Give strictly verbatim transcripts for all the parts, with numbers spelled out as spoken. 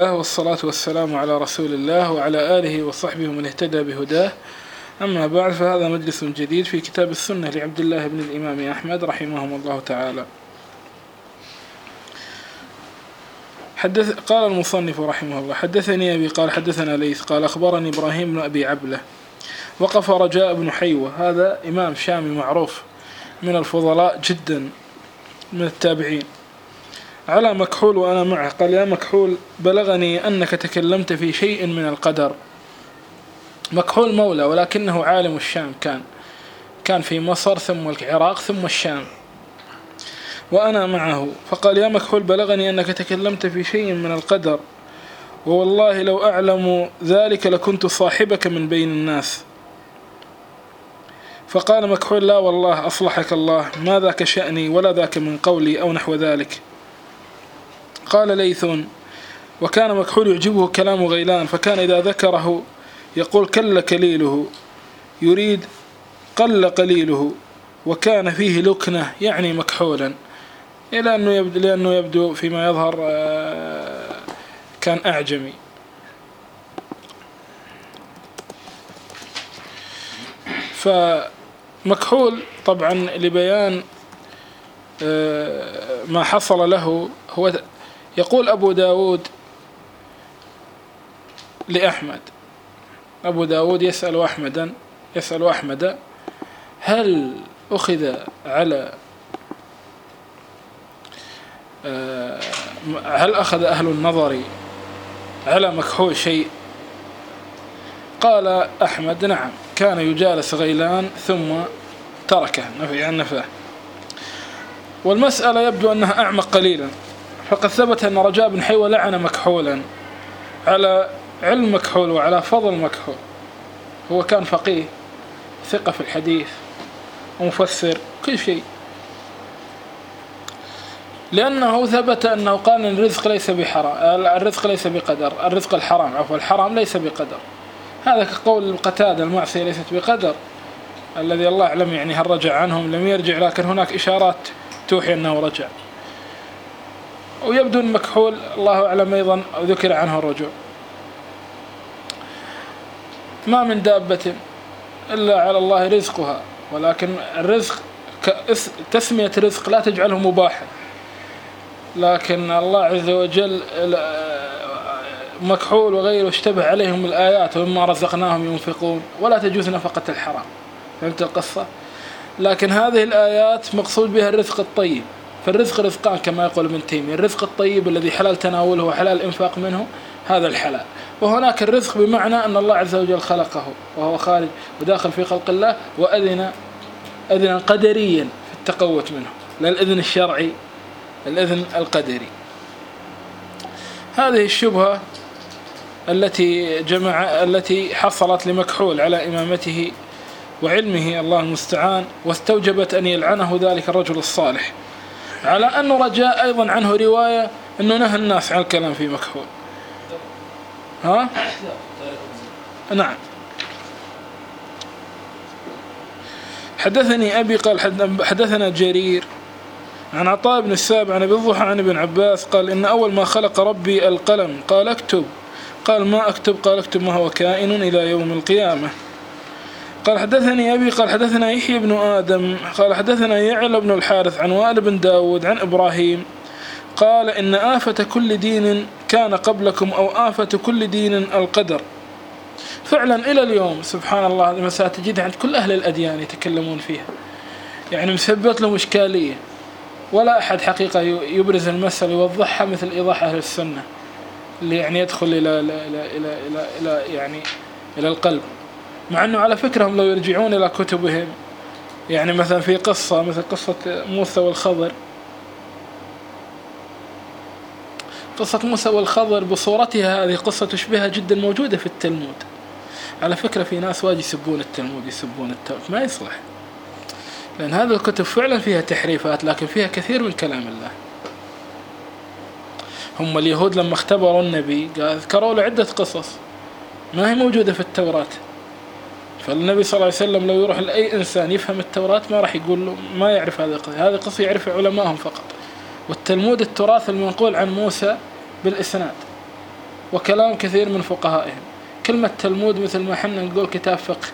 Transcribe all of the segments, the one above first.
والصلاة والسلام على رسول الله وعلى آله وصحبه ومن اهتدى بهداه. أما بعد، فهذا مجلس جديد في كتاب السنة لعبد الله بن الإمام أحمد رحمه الله تعالى. حدث قال المصنف رحمه الله: حدثني أبي قال حدثنا ليث قال أخبرني إبراهيم بن أبي عبلة وقف رجاء بن حيوة، هذا إمام شامي معروف من الفضلاء جدا من التابعين، على مكحول وأنا معه. قال: يا مكحول، بلغني أنك تكلمت في شيء من القدر. مكحول مولى ولكنه عالم الشام، كان كان في مصر ثم العراق ثم الشام، وأنا معه. فقال: يا مكحول، بلغني أنك تكلمت في شيء من القدر، ووالله لو أعلم ذلك لكنت صاحبك من بين الناس. فقال مكحول: لا والله أصلحك الله، ما ذاك شأني ولا ذاك من قولي أو نحو ذلك. قال ليث: وكان مكحول يعجبه كلام غيلان، فكان إذا ذكره يقول كل كليله، يريد قل قليله، وكان فيه لكنة يعني مكحولا، إلى أنه يبدو لأنه يبدو فيما يظهر كان أعجمي. فمكحول طبعا لبيان ما حصل له، هو يقول أبو داود لأحمد، أبو داود يسأل أحمدا يسأل أحمد هل أخذ على هل أخذ أهل النظر على مكحول شيء؟ قال أحمد: نعم، كان يجالس غيلان ثم تركه نفي عن نفاه. والمسألة يبدو أنها أعمق قليلا، فقد ثبت أن رجاء بن حيوة لعن مكحولا على علم مكحول وعلى فضل مكحول. هو كان فقيه ثقة في الحديث ومفسر كل شيء، لأنه ثبت أنه قال أن الرزق ليس بحرام، الرزق ليس بقدر، الرزق الحرام عفوا الحرام ليس بقدر. هذا كقول قتادة: المعصية ليست بقدر، الذي الله أعلم يعني هل رجع عنهم لم يرجع، لكن هناك إشارات توحي أنه رجع. ويبدو أن مكحول الله أعلم أيضا ذكر عنه الرجوع. ما من دابة إلا على الله رزقها، ولكن الرزق تسمية رزق لا تجعله مباحا، لكن الله عز وجل مكحول وغيره اشتبه عليهم الآيات: ومما رزقناهم ينفقون ولا تجوز نفقة الحرام. فهمت القصة؟ لكن هذه الآيات مقصود بها الرزق الطيب. فالرزق رزقان كما يقول ابن تيمية: الرزق الطيب الذي حلال تناوله وحلال الإنفاق منه، هذا الحلال. وهناك الرزق بمعنى أن الله عز وجل خلقه وهو خارج وداخل في خلق الله، وأذن أذنا قدريا في التقوت منه، لا الأذن الشرعي، الأذن القدري. هذه الشبهة التي جمع التي حصلت لمكحول على إمامته وعلمه الله المستعان، واستوجبت أن يلعنه ذلك الرجل الصالح، على أنه رجاء أيضا عنه رواية أنه نهى الناس عن الكلام في مكحول. ها؟ نعم. حدثني أبي قال حدثنا جرير عن عطاء بن السائب عن أبي الضحى عن ابن عباس قال: إن أول ما خلق ربي القلم، قال: اكتب. قال: ما أكتب؟ قال: اكتب ما هو كائن إلى يوم القيامة. قال حدثني أبي قال حدثنا يحيى بن آدم قال حدثنا يعلى بن الحارث عن وائل بن داود عن إبراهيم قال: إن آفة كل دين كان قبلكم أو آفة كل دين القدر. فعلا إلى اليوم سبحان الله المسألة تجدها عند كل أهل الأديان يتكلمون فيها، يعني مثبت لهم إشكالية، ولا أحد حقيقة يبرز المسألة يوضحها مثل إيضاح أهل السنة، اللي يعني يدخل إلى إلى إلى إلى إلى, إلى يعني إلى القلب. مع أنه على فكرة هم لو يرجعون إلى كتبهم، يعني مثلا في قصة مثل قصة موسى والخضر، قصة موسى والخضر بصورتها هذه قصة تشبهها جدا موجودة في التلمود. على فكرة في ناس واجي يسبون التلمود يسبون التلمود، ما يصلح، لأن هذه الكتب فعلا فيها تحريفات، لكن فيها كثير من كلام الله. هم اليهود لما اختبروا النبي ذكروا له عدة قصص ما هي موجودة في التوراة، فالنبي صلى الله عليه وسلم لو يروح لأي إنسان يفهم التوراة ما راح يقول له ما يعرف هذه القصة، هذه قصة يعرف علماءهم فقط. والتلمود التراث المنقول عن موسى بالإسناد، وكلام كثير من فقهائهم. كلمة تلمود مثل ما حنا نقول كتاب فقه،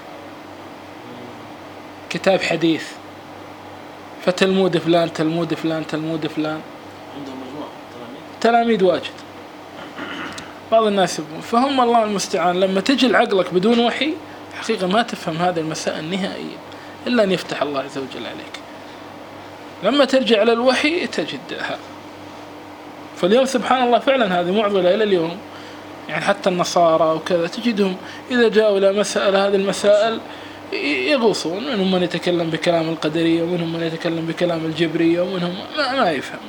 كتاب حديث، فتلمود فلان تلمود فلان تلمود فلان. عندهم مجموعة تلاميذ واجد بعض الناس يبون. فهم الله المستعان لما تجي لعقلك بدون وحي حقيقة ما تفهم هذه المسائل نهائيا إلا أن يفتح الله عز وجل عليك. لما ترجع على الوحي تجدها. فاليوم سبحان الله فعلا هذه معضلة إلى اليوم، يعني حتى النصارى وكذا تجدهم إذا جاءوا إلى مسألة هذه المسائل يغوصون، منهم من يتكلم بكلام القدرية ومنهم من يتكلم بكلام الجبرية ومنهم ما, ما يفهم.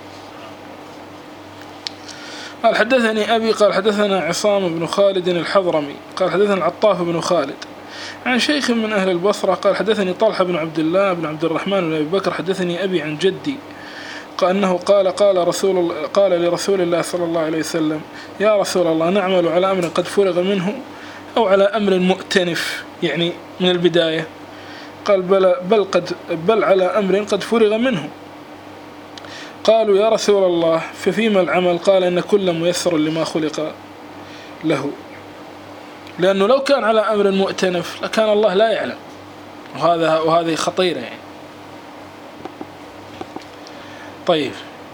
قال حدثني أبي قال حدثنا عصام بن خالد الحضرمي قال حدثنا العطاف بن خالد عن شيخ من أهل البصرة قال حدثني طلحة بن عبد الله بن عبد الرحمن بن أبي بكر حدثني أبي عن جدي قال أنه قال قال رسول قال لرسول الله صلى الله عليه وسلم: يا رسول الله، نعمل على أمر قد فرغ منه أو على أمر مؤتنف، يعني من البداية؟ قال: بل, بل, قد بل على أمر قد فرغ منه. قالوا: يا رسول الله، ففيما العمل؟ قال: إن كل ميسر لما خلق له. لأنه لو كان على أمر مؤتنف لكان الله لا يعلم، وهذا وهذه خطيرة يعني. طيب،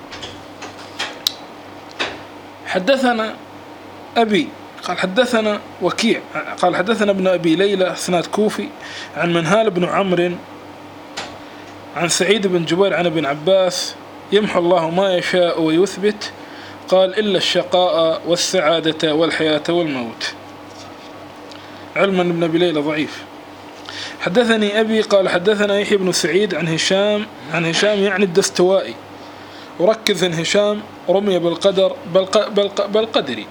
حدثنا أبي قال حدثنا وكيع قال حدثنا ابن أبي ليلى سناد كوفي عن منهال بن عمرو عن سعيد بن جبير عن ابن عباس: يمحو الله ما يشاء ويثبت، قال: إلا الشقاء والسعادة والحياة والموت. علما ابن أبي ليلى ضعيف. حدثني أبي قال حدثنا يحيى بن سعيد عن هشام عن هشام يعني الدستوائي، وركز ان هشام رمي بالقدر بل, بل, بل قدري.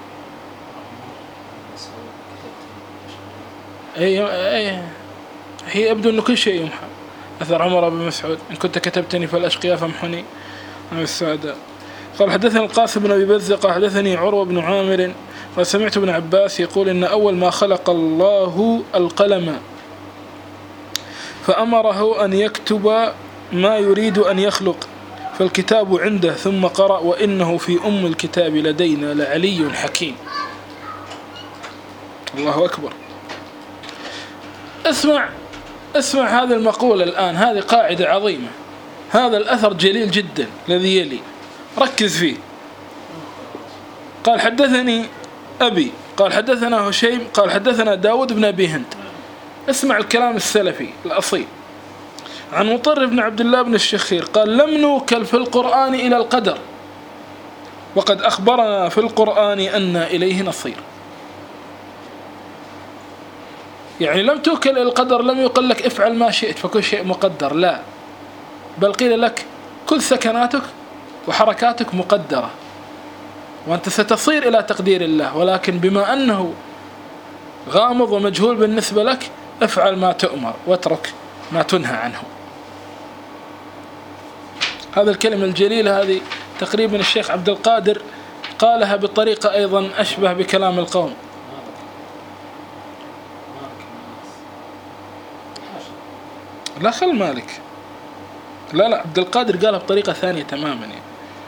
أي أي هي يبدو أنه كل شيء يمحى. أثر عمر بن مسعود: إن كنت كتبتني فالأشقياء فامحني عن السعداء. قال حدثنا القاسم بن أبي بزة قال حدثني عروة بن عامر قال سمعت ابن عباس يقول: إن أول ما خلق الله القلم فأمره أن يكتب ما يريد أن يخلق، فالكتاب عنده، ثم قرأ: وإنه في أم الكتاب لدينا لعلي حكيم. الله أكبر. اسمع اسمع هذا المقولة الآن، هذه قاعدة عظيمة، هذا الأثر جليل جدا الذي يلي، ركز فيه. قال حدثني أبي قال حدثنا هشيم قال حدثنا داود بن أبي هند. اسمع الكلام السلفي الأصيل. عن مطر بن عبد الله بن الشخير قال: لم نوكل في القرآن إلى القدر، وقد أخبرنا في القرآن أن إليه نصير. يعني لم توكل إلى القدر، لم يقل لك افعل ما شئت فكل شيء مقدر، لا، بل قيل لك كل سكناتك وحركاتك مقدرة وأنت ستصير إلى تقدير الله، ولكن بما أنه غامض ومجهول بالنسبة لك افعل ما تؤمر واترك ما تنهى عنه. هذا الكلمة الجليلة هذه تقريبا الشيخ عبد القادر قالها بطريقة أيضا أشبه بكلام القوم. لا خل مالك، لا لا عبد القادر قالها بطريقة ثانية تماما يعني.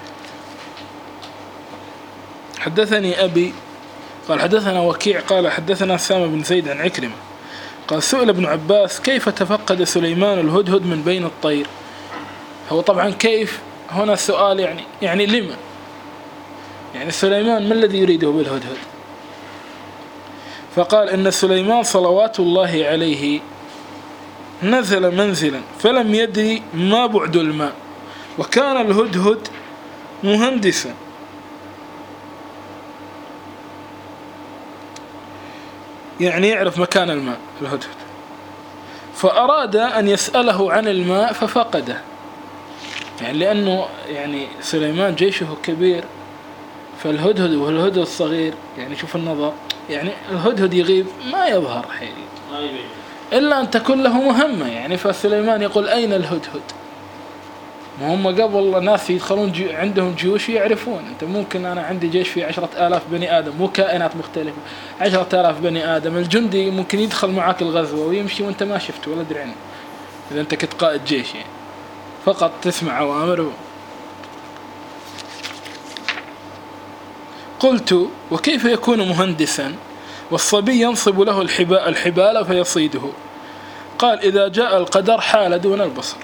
حدثني أبي قال حدثنا وكيع قال حدثنا سامة بن زيد عن عكرمة قال: سئل ابن عباس: كيف تفقد سليمان الهدهد من بين الطير؟ هو طبعا كيف هنا سؤال يعني يعني لما؟ يعني سليمان ما الذي يريده بالهدهد؟ فقال: إن سليمان صلوات الله عليه نزل منزلا فلم يدري ما بعد الماء، وكان الهدهد مهندسا، يعني يعرف مكان الماء الهدهد، فأراد أن يسأله عن الماء ففقده. يعني لأنه يعني سليمان جيشه كبير، فالهدهد والهدهد الصغير يعني شوف النظر، يعني الهدهد يغيب ما يظهر حيل إلا أن تكون له مهمة. يعني فسليمان يقول: أين الهدهد؟ ما هم قبل ناس يدخلون جي عندهم جيوش يعرفون. أنت ممكن أنا عندي جيش فيه عشرة آلاف بني آدم، مو كائنات مختلفة، عشرة آلاف بني آدم، الجندي ممكن يدخل معك الغزوة ويمشي وأنت ما شفته ولا دري عنه إذا أنت كنت قائد جيش، يعني فقط تسمع أوامره. قلت وكيف يكون مهندسا والصبي ينصب له الحبال فيصيده؟ قال إذا جاء القدر حال دون البصر.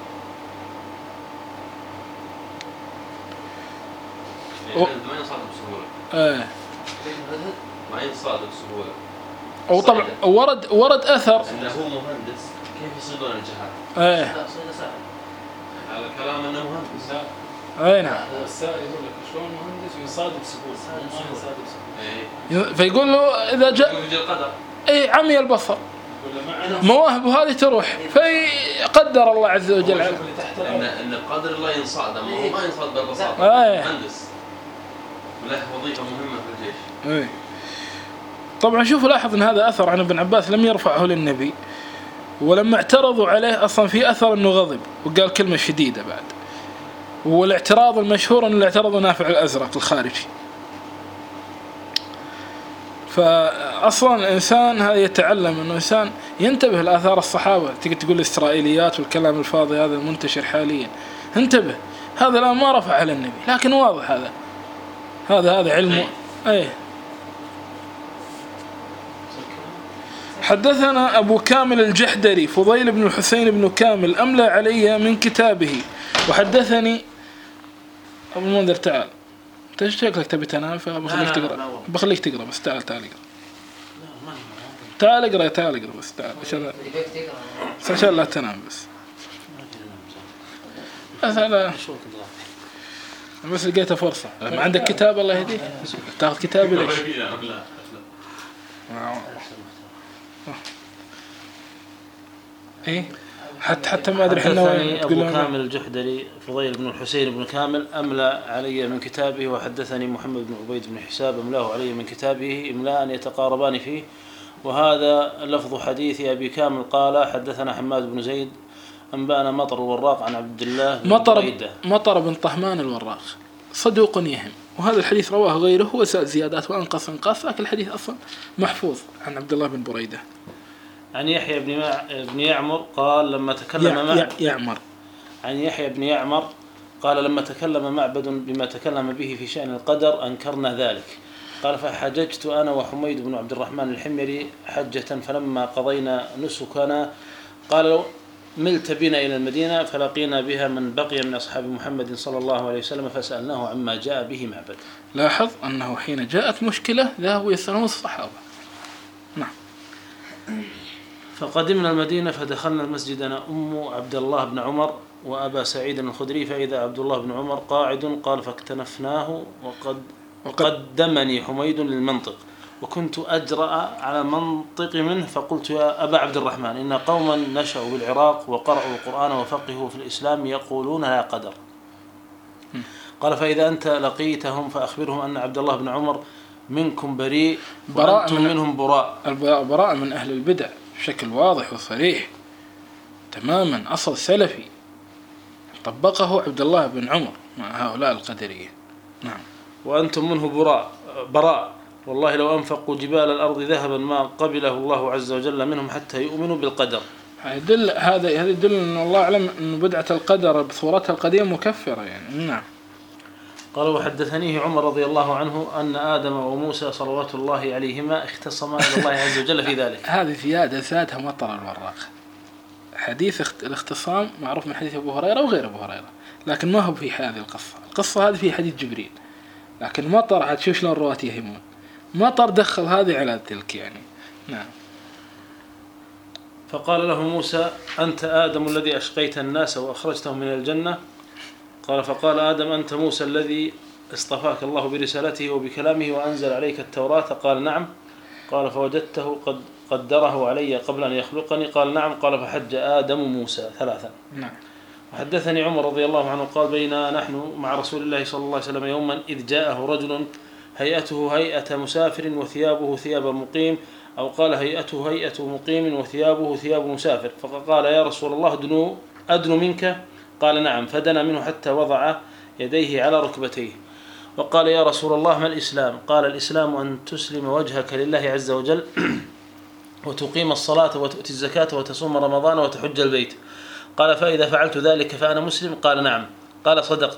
ما ينصاد بسهولة. آه. ما ينصاد بسهولة. أو طبعا ورد ورد أثر أنه هو مهندس كيف يصيدون الجهات؟ آه. هذا كلام أنه مهندس. أي نعم. السائل يقول لك شلون مهندس ويصاد بسهولة؟ ما يصاد بسهولة. فيقول له إذا جاء القدر. أي عمي البصر. مواهبه هذه تروح فيقدر الله عز وجل. إن إن قدر الله ينصاد ما هو ما ينصاد بالبساطة. آه. مهندس. له وظيفة مهمة في الجيش. أي. طبعا شوفوا لاحظ ان هذا اثر عن ابن عباس لم يرفعه للنبي، ولما اعترضوا عليه اصلا في اثر انه غضب وقال كلمه شديده بعد. والاعتراض المشهور انه اعترض نافع الازرق الخارجي. فاصلا الانسان هذا يتعلم انه انسان ينتبه لاثار الصحابه. تقدر تقول الاسرائيليات والكلام الفاضي هذا المنتشر حاليا، انتبه هذا الان ما رفع على النبي لكن واضح هذا هذا هذا علمه. ايه. حدثنا أبو كامل الجحدري فضيل بن الحسين بن كامل أملى علي من كتابه. وحدثني أبو المنذر تعال أنت شكلك تبي تنام فبخليك تقرأ بخليك تقرأ بس تعال تعال اقرأ تعال اقرأ تعال اقرأ بس تعال عشان عشان لا تنام بس بس أنا بس لقيتها فرصة. ما عندك كتاب الله يهديك تاخذ كتابي ليش؟ إيه حتى حتى ما أدري حنا حدثني أبو كامل الجحدري فضيل بن الحسين بن كامل أملى علي من كتابه. وحدثني محمد بن عبيد بن حساب أملاه علي من كتابه إملاء يتقاربان فيه. وهذا لفظ حديث أبي كامل قال حدثنا حماد بن زيد أنبأنا مطر الوراق عن عبد الله بن مطر بريدة. مطر بن طهمان الوراق صدوق يهم، وهذا الحديث رواه غيره هو زيادات وأنقص انقاص، لكن الحديث أصلا محفوظ عن عبد الله بن بريدة. عن يحيى بن مع... بن يعمر قال لما تكلم يع... مع... يعمر عن يحيى بن يعمر قال لما تكلم معبد بما تكلم به في شأن القدر أنكرنا ذلك. قال فحججت أنا وحميد بن عبد الرحمن الحميري حجة فلما قضينا نسكنا قال لو ملت بنا إلى المدينة فلقينا بها من بقي من أصحاب محمد صلى الله عليه وسلم فسألناه عما جاء به معبد. لاحظ أنه حين جاءت مشكلة ذهبوا يسألون الصحابة. نعم. فقدمنا المدينة فدخلنا المسجد أنا أم عبد الله بن عمر وأبا سعيد الخدري فإذا عبد الله بن عمر قاعد قال فاكتنفناه وقد وقدمني حميد للمنطق وكنت أجرأ على منطق منه فقلت يا أبا عبد الرحمن إن قوما نشأوا بالعراق وقرأوا القرآن وفقهوا في الإسلام يقولون لا قدر. قال فإذا أنت لقيتهم فأخبرهم أن عبد الله بن عمر منكم بريء وأنتم منهم براء. البراء من أهل البدع بشكل واضح وصريح تماما، أصل سلفي طبقه عبد الله بن عمر مع هؤلاء القدرية. نعم. وأنتم منه براء براء والله لو أنفقوا جبال الأرض ذهبا ما قبله الله عز وجل منهم حتى يؤمنوا بالقدر. يدل هذا هذا يدل أن الله أعلم أن بدعة القدر بصورتها القديمة مكفرة يعني. نعم. قال وحدثنيه عمر رضي الله عنه أن آدم وموسى صلوات الله عليهما اختصما إلى الله عز وجل في ذلك. هذه زيادة زادها مطر الوراق. حديث الاختصام معروف من حديث أبو هريرة وغير أبو هريرة، لكن ما هو في هذه القصة. القصة هذه في حديث جبريل، لكن مطر هتشوف شلون الرواة يهمون. مطر دخل هذه على تلك يعني. نعم. فقال له موسى أنت آدم الذي أشقيت الناس وأخرجتهم من الجنة. قال فقال آدم أنت موسى الذي اصطفاك الله برسالته وبكلامه وأنزل عليك التوراة. قال نعم. قال فوجدته قد قدره علي قبل أن يخلقني. قال نعم. قال فحج آدم موسى ثلاثا. نعم. وحدثني عمر رضي الله عنه قال بينا نحن مع رسول الله صلى الله عليه وسلم يوما إذ جاءه رجل هيئته هيئة مسافر وثيابه ثياب مقيم، أو قال هيئته هيئة مقيم وثيابه ثياب مسافر، فقال يا رسول الله أدنو, أدنو منك؟ قال نعم. فدنا منه حتى وضع يديه على ركبتيه وقال يا رسول الله ما الإسلام؟ قال الإسلام أن تسلم وجهك لله عز وجل وتقيم الصلاة وتؤتي الزكاة وتصوم رمضان وتحج البيت. قال فإذا فعلت ذلك فأنا مسلم؟ قال نعم. قال صدقت.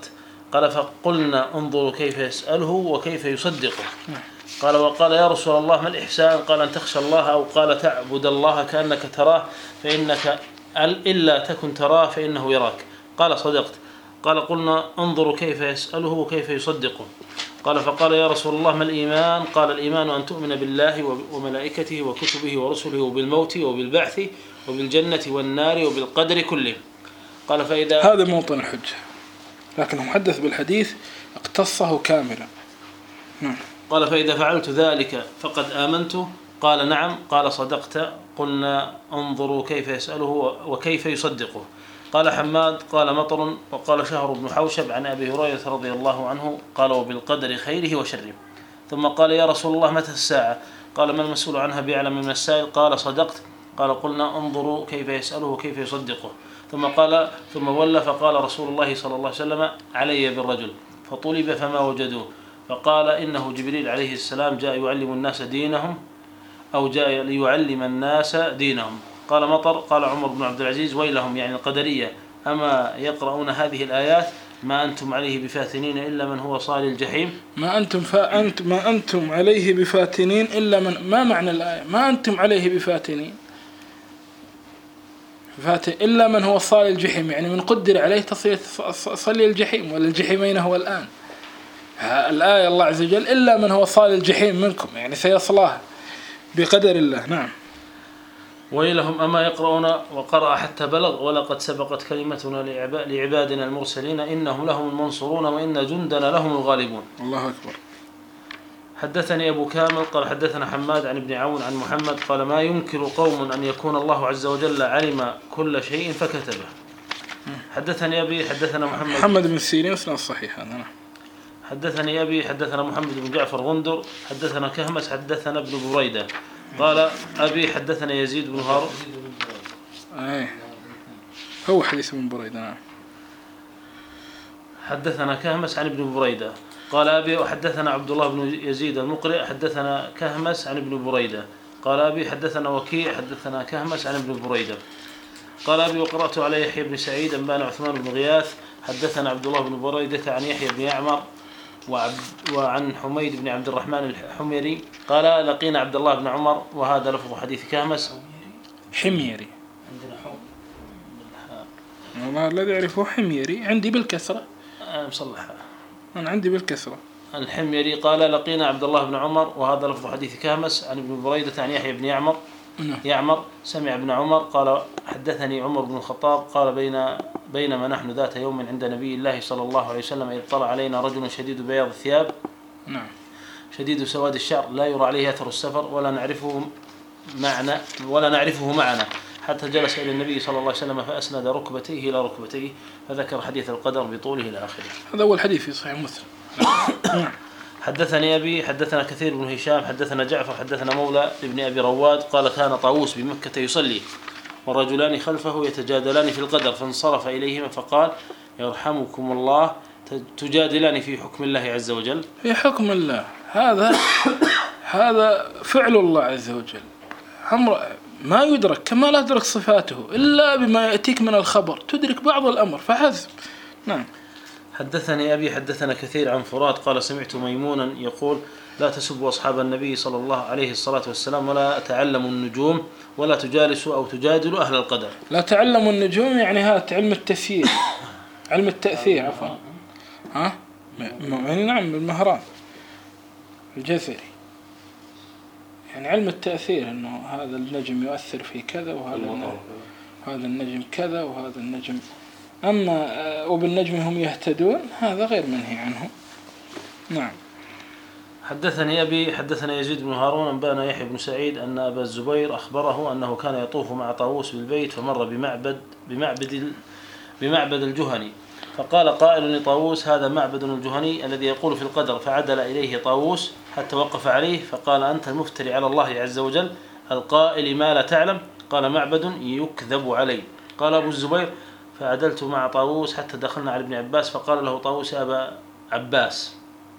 قال فقلنا انظروا كيف يسأله وكيف يصدقه. قال وقال يا رسول الله ما الإحسان؟ قال أن تخشى الله، أو قال تعبد الله كأنك تراه فإنك إلا تكن تراه فإنه يراك. قال صدقت. قال قلنا انظروا كيف يسأله وكيف يصدقه. قال فقال يا رسول الله ما الإيمان؟ قال الإيمان أن تؤمن بالله وملائكته وكتبه ورسله وبالموت وبالبعث وبالجنة والنار وبالقدر كله. قال فإذا هذا موطن الحجة، لكن المحدث بالحديث اقتصه كاملا. نعم. قال فإذا فعلت ذلك فقد آمنت. قال نعم. قال صدقت. قلنا انظروا كيف يسأله وكيف يصدقه. قال حماد قال مطر وقال شهر بن حوشب عن أبي هريرة رضي الله عنه قال وبالقدر خيره وشره. ثم قال يا رسول الله متى الساعة؟ قال ما المسؤول عنها بأعلم من السائل. قال صدقت. قال قلنا انظروا كيف يسأله وكيف يصدقه. ثم قال ثم ولى فقال رسول الله صلى الله عليه وسلم علي بالرجل، فطلب فما وجدوه، فقال إنه جبريل عليه السلام جاء يعلم الناس دينهم أو جاء ليعلم الناس دينهم. قال مطر قال عمر بن عبد العزيز ويلهم يعني القدرية، أما يقرؤون هذه الآيات ما أنتم عليه بفاتنين إلا من هو صال الجحيم. ما أنتم فأنت ما أنتم عليه بفاتنين إلا من، ما معنى الآية ما أنتم عليه بفاتنين؟ فاتن إلا من هو صال الجحيم، يعني من قدر عليه تصلي صلي الجحيم، ولا الجحيمين هو الآن. الآية الله عز وجل إلا من هو صال الجحيم منكم، يعني سيصلاها بقدر الله. نعم. ويلهم أما يقرؤون وقرأ حتى بلغ ولقد سبقت كلمتنا لعبادنا المرسلين إنهم لهم المنصورون وإن جندنا لهم الغالبون. الله أكبر. حدثني أبو كامل قال حدثنا حماد عن ابن عون عن محمد قال ما ينكر قوم أن يكون الله عز وجل علم كل شيء فكتبه. حدثني أبي حدثنا محمد محمد بن سيرين اسمه الصحيح هذا. حدثني أبي حدثنا محمد بن جعفر غندر حدثنا كهمس حدثنا ابن بريدة قال أبي حدثنا يزيد بن هارون. أي هو حديث ابن بريدة. نعم. حدثنا كهمس عن ابن بريدة قال أبي وحدثنا عبد الله بن يزيد المقرئ حدثنا كهمس عن ابن بريدة قال أبي حدثنا وكيع حدثنا كهمس عن ابن بريدة قال أبي وقرأت على يحيى بن سعيد أنبانا عثمان بن غياث حدثنا عبد الله بن بريدة عن يحيى بن يعمر وعن حميد بن عبد الرحمن الحميري قال لقينا عبد الله بن عمر وهذا لفظ حديث كهمس. حميري والله الذي أعرفه حميري، عندي بالكسرة. أنا مصلحها، أنا عندي بالكسرة. الحميري قال لقينا عبد الله بن عمر وهذا لفظ حديث كهمس عن ابن بريدة عن يحيى بن يعمر يعمر سمع ابن عمر قال حدثني عمر بن الخطاب قال بين بينما نحن ذات يوم عند نبي الله صلى الله عليه وسلم إذ طلع علينا رجل شديد بياض الثياب نعم شديد سواد الشعر لا يرى عليه أثر السفر ولا نعرفه معنا ولا نعرفه معنا حتى جلس إلى النبي صلى الله عليه وسلم فأسند ركبتيه إلى ركبتيه فذكر حديث القدر بطوله إلى آخره. هذا أول حديث في صحيح مسلم. حدثني أبي حدثنا كثير بن هشام حدثنا جعفر حدثنا مولى ابن أبي رواد قال كان طاووس بمكة يصلي والرجلان خلفه يتجادلان في القدر فانصرف إليهما فقال يرحمكم الله تجادلان في حكم الله عز وجل. في حكم الله هذا هذا فعل الله عز وجل، أمر ما يدرك كما لا تدرك صفاته إلا بما يأتيك من الخبر، تدرك بعض الأمر فحسب. نعم. حدثني أبي حدثنا كثير عن فرات قال سمعت ميمونا يقول لا تسبوا أصحاب النبي صلى الله عليه الصلاة والسلام ولا تعلموا النجوم ولا تجالسوا أو تجادلوا أهل القدر. لا تعلموا النجوم يعني هذا علم التثيير علم التأثير عفوا ها يعني نعم المهران الجزري يعني علم التأثير إنه هذا النجم يؤثر في كذا وهذا هذا النجم كذا وهذا النجم. أما وبالنجم هم يهتدون هذا غير منهي عنه. نعم. حدثني أبي حدثنا يزيد بن هارون أنبانا يحيى بن سعيد أن أبا الزبير أخبره أنه كان يطوف مع طاووس بالبيت فمر بمعبد بمعبد بمعبد الجهني فقال قائل لطاووس هذا معبد الجهني الذي يقول في القدر فعدل إليه طاووس حتى وقف عليه فقال أنت المفتري على الله عز وجل القائل ما لا تعلم. قال معبد يكذب علي. قال أبو الزبير فعدلت مع طاووس حتى دخلنا على ابن عباس فقال له طاووس يا أبا عباس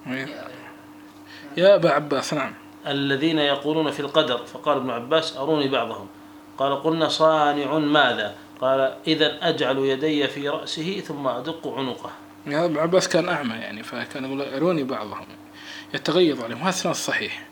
يا أبا عباس نعم الذين يقولون في القدر فقال ابن عباس أروني بعضهم. قال قلنا صانع ماذا؟ قال إذا أجعل يدي في رأسه ثم أدق عنقه. يعني ابن عباس كان أعمى يعني، فكان يقول أروني بعضهم يتغيظ عليهم. هذا سند صحيح.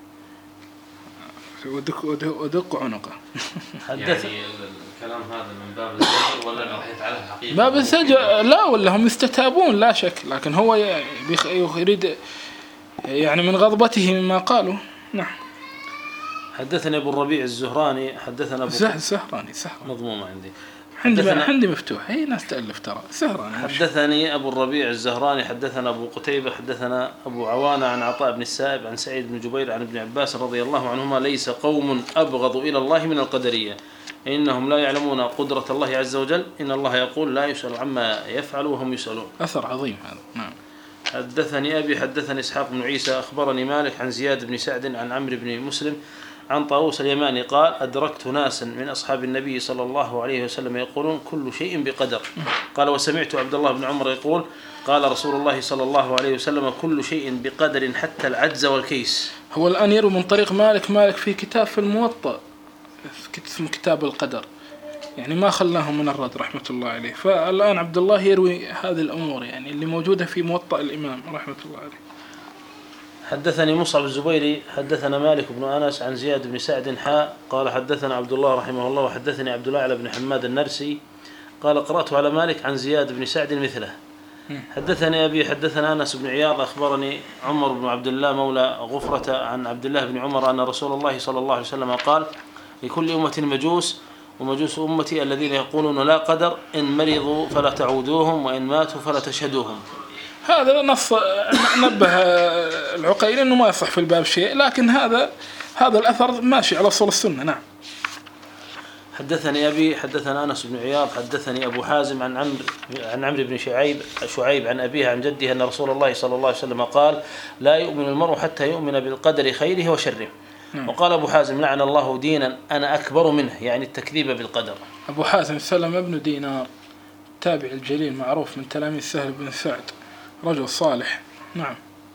ودق, ودق, ودق عنقه. يعني الكلام هذا من باب الزجر ولا راح يتعلق حقيقة؟ باب الزجر لا، ولا هم يستتابون لا شك، لكن هو يريد يعني من غضبته مما قالوا. نعم. حدثني أبو الربيع الزهراني حدثنا أبو زهراني سهراني مضمومة عندي عندي عندي مفتوح، هي ناس تألف ترى سهراني. حدثني أبو الربيع الزهراني حدثنا أبو قتيبة حدثنا أبو عوانة عن عطاء بن السائب عن سعيد بن جبير عن ابن عباس رضي الله عنهما: ليس قوم أبغض إلى الله من القدرية، إنهم لا يعلمون قدرة الله عز وجل، إن الله يقول لا يسأل عما يفعل وهم يسألون. أثر عظيم هذا. نعم. حدثني أبي حدثني إسحاق بن عيسى أخبرني مالك عن زياد بن سعد عن عمرو بن مسلم عن طاووس اليماني قال: أدركت ناسا من أصحاب النبي صلى الله عليه وسلم يقولون كل شيء بقدر. قال: وسمعت عبد الله بن عمر يقول: قال رسول الله صلى الله عليه وسلم كل شيء بقدر حتى العجز والكيس. هو الآن يروي من طريق مالك مالك في كتاب في الموطأ اسمه كتاب القدر، يعني ما خلاه من الرد رحمة الله عليه. فالآن عبد الله يروي هذه الأمور يعني اللي موجودة في موطأ الإمام رحمة الله عليه. حدثني مصعب الزبيري حدثنا مالك بن أنس عن زياد بن سعد حاء قال: حدثنا عبد الله رحمه الله وحدثني عبد الله بن حماد النرسي قال: قرأت على مالك عن زياد بن سعد مثله. حدثني أبي حدثنا أنس بن عياض أخبرني عمر بن عبد الله مولى غفرة عن عبد الله بن عمر أن رسول الله صلى الله عليه وسلم قال: لكل أمة مجوس، ومجوس أمتي الذين يقولون لا قدر، إن مرضوا فلا تعودوهم، وإن ماتوا فلا تشهدوهم. هذا نص نبه العقيلي أنه ما يصح في الباب شيء، لكن هذا هذا الأثر ماشي على أصول السنة. نعم. حدثني أبي حدثنا أنس بن عياض حدثني أبو حازم عن عمرو عن عمرو بن شعيب شعيب عن أبيه عن جده أن رسول الله صلى الله عليه وسلم قال: لا يؤمن المرء حتى يؤمن بالقدر خيره وشره. نعم. وقال أبو حازم: لعن الله دينا أنا أكبر منه، يعني التكذيب بالقدر. أبو حازم سلم بن دينار تابع الجليل معروف من تلاميذ سهل بن سعد، رجل صالح. نعم.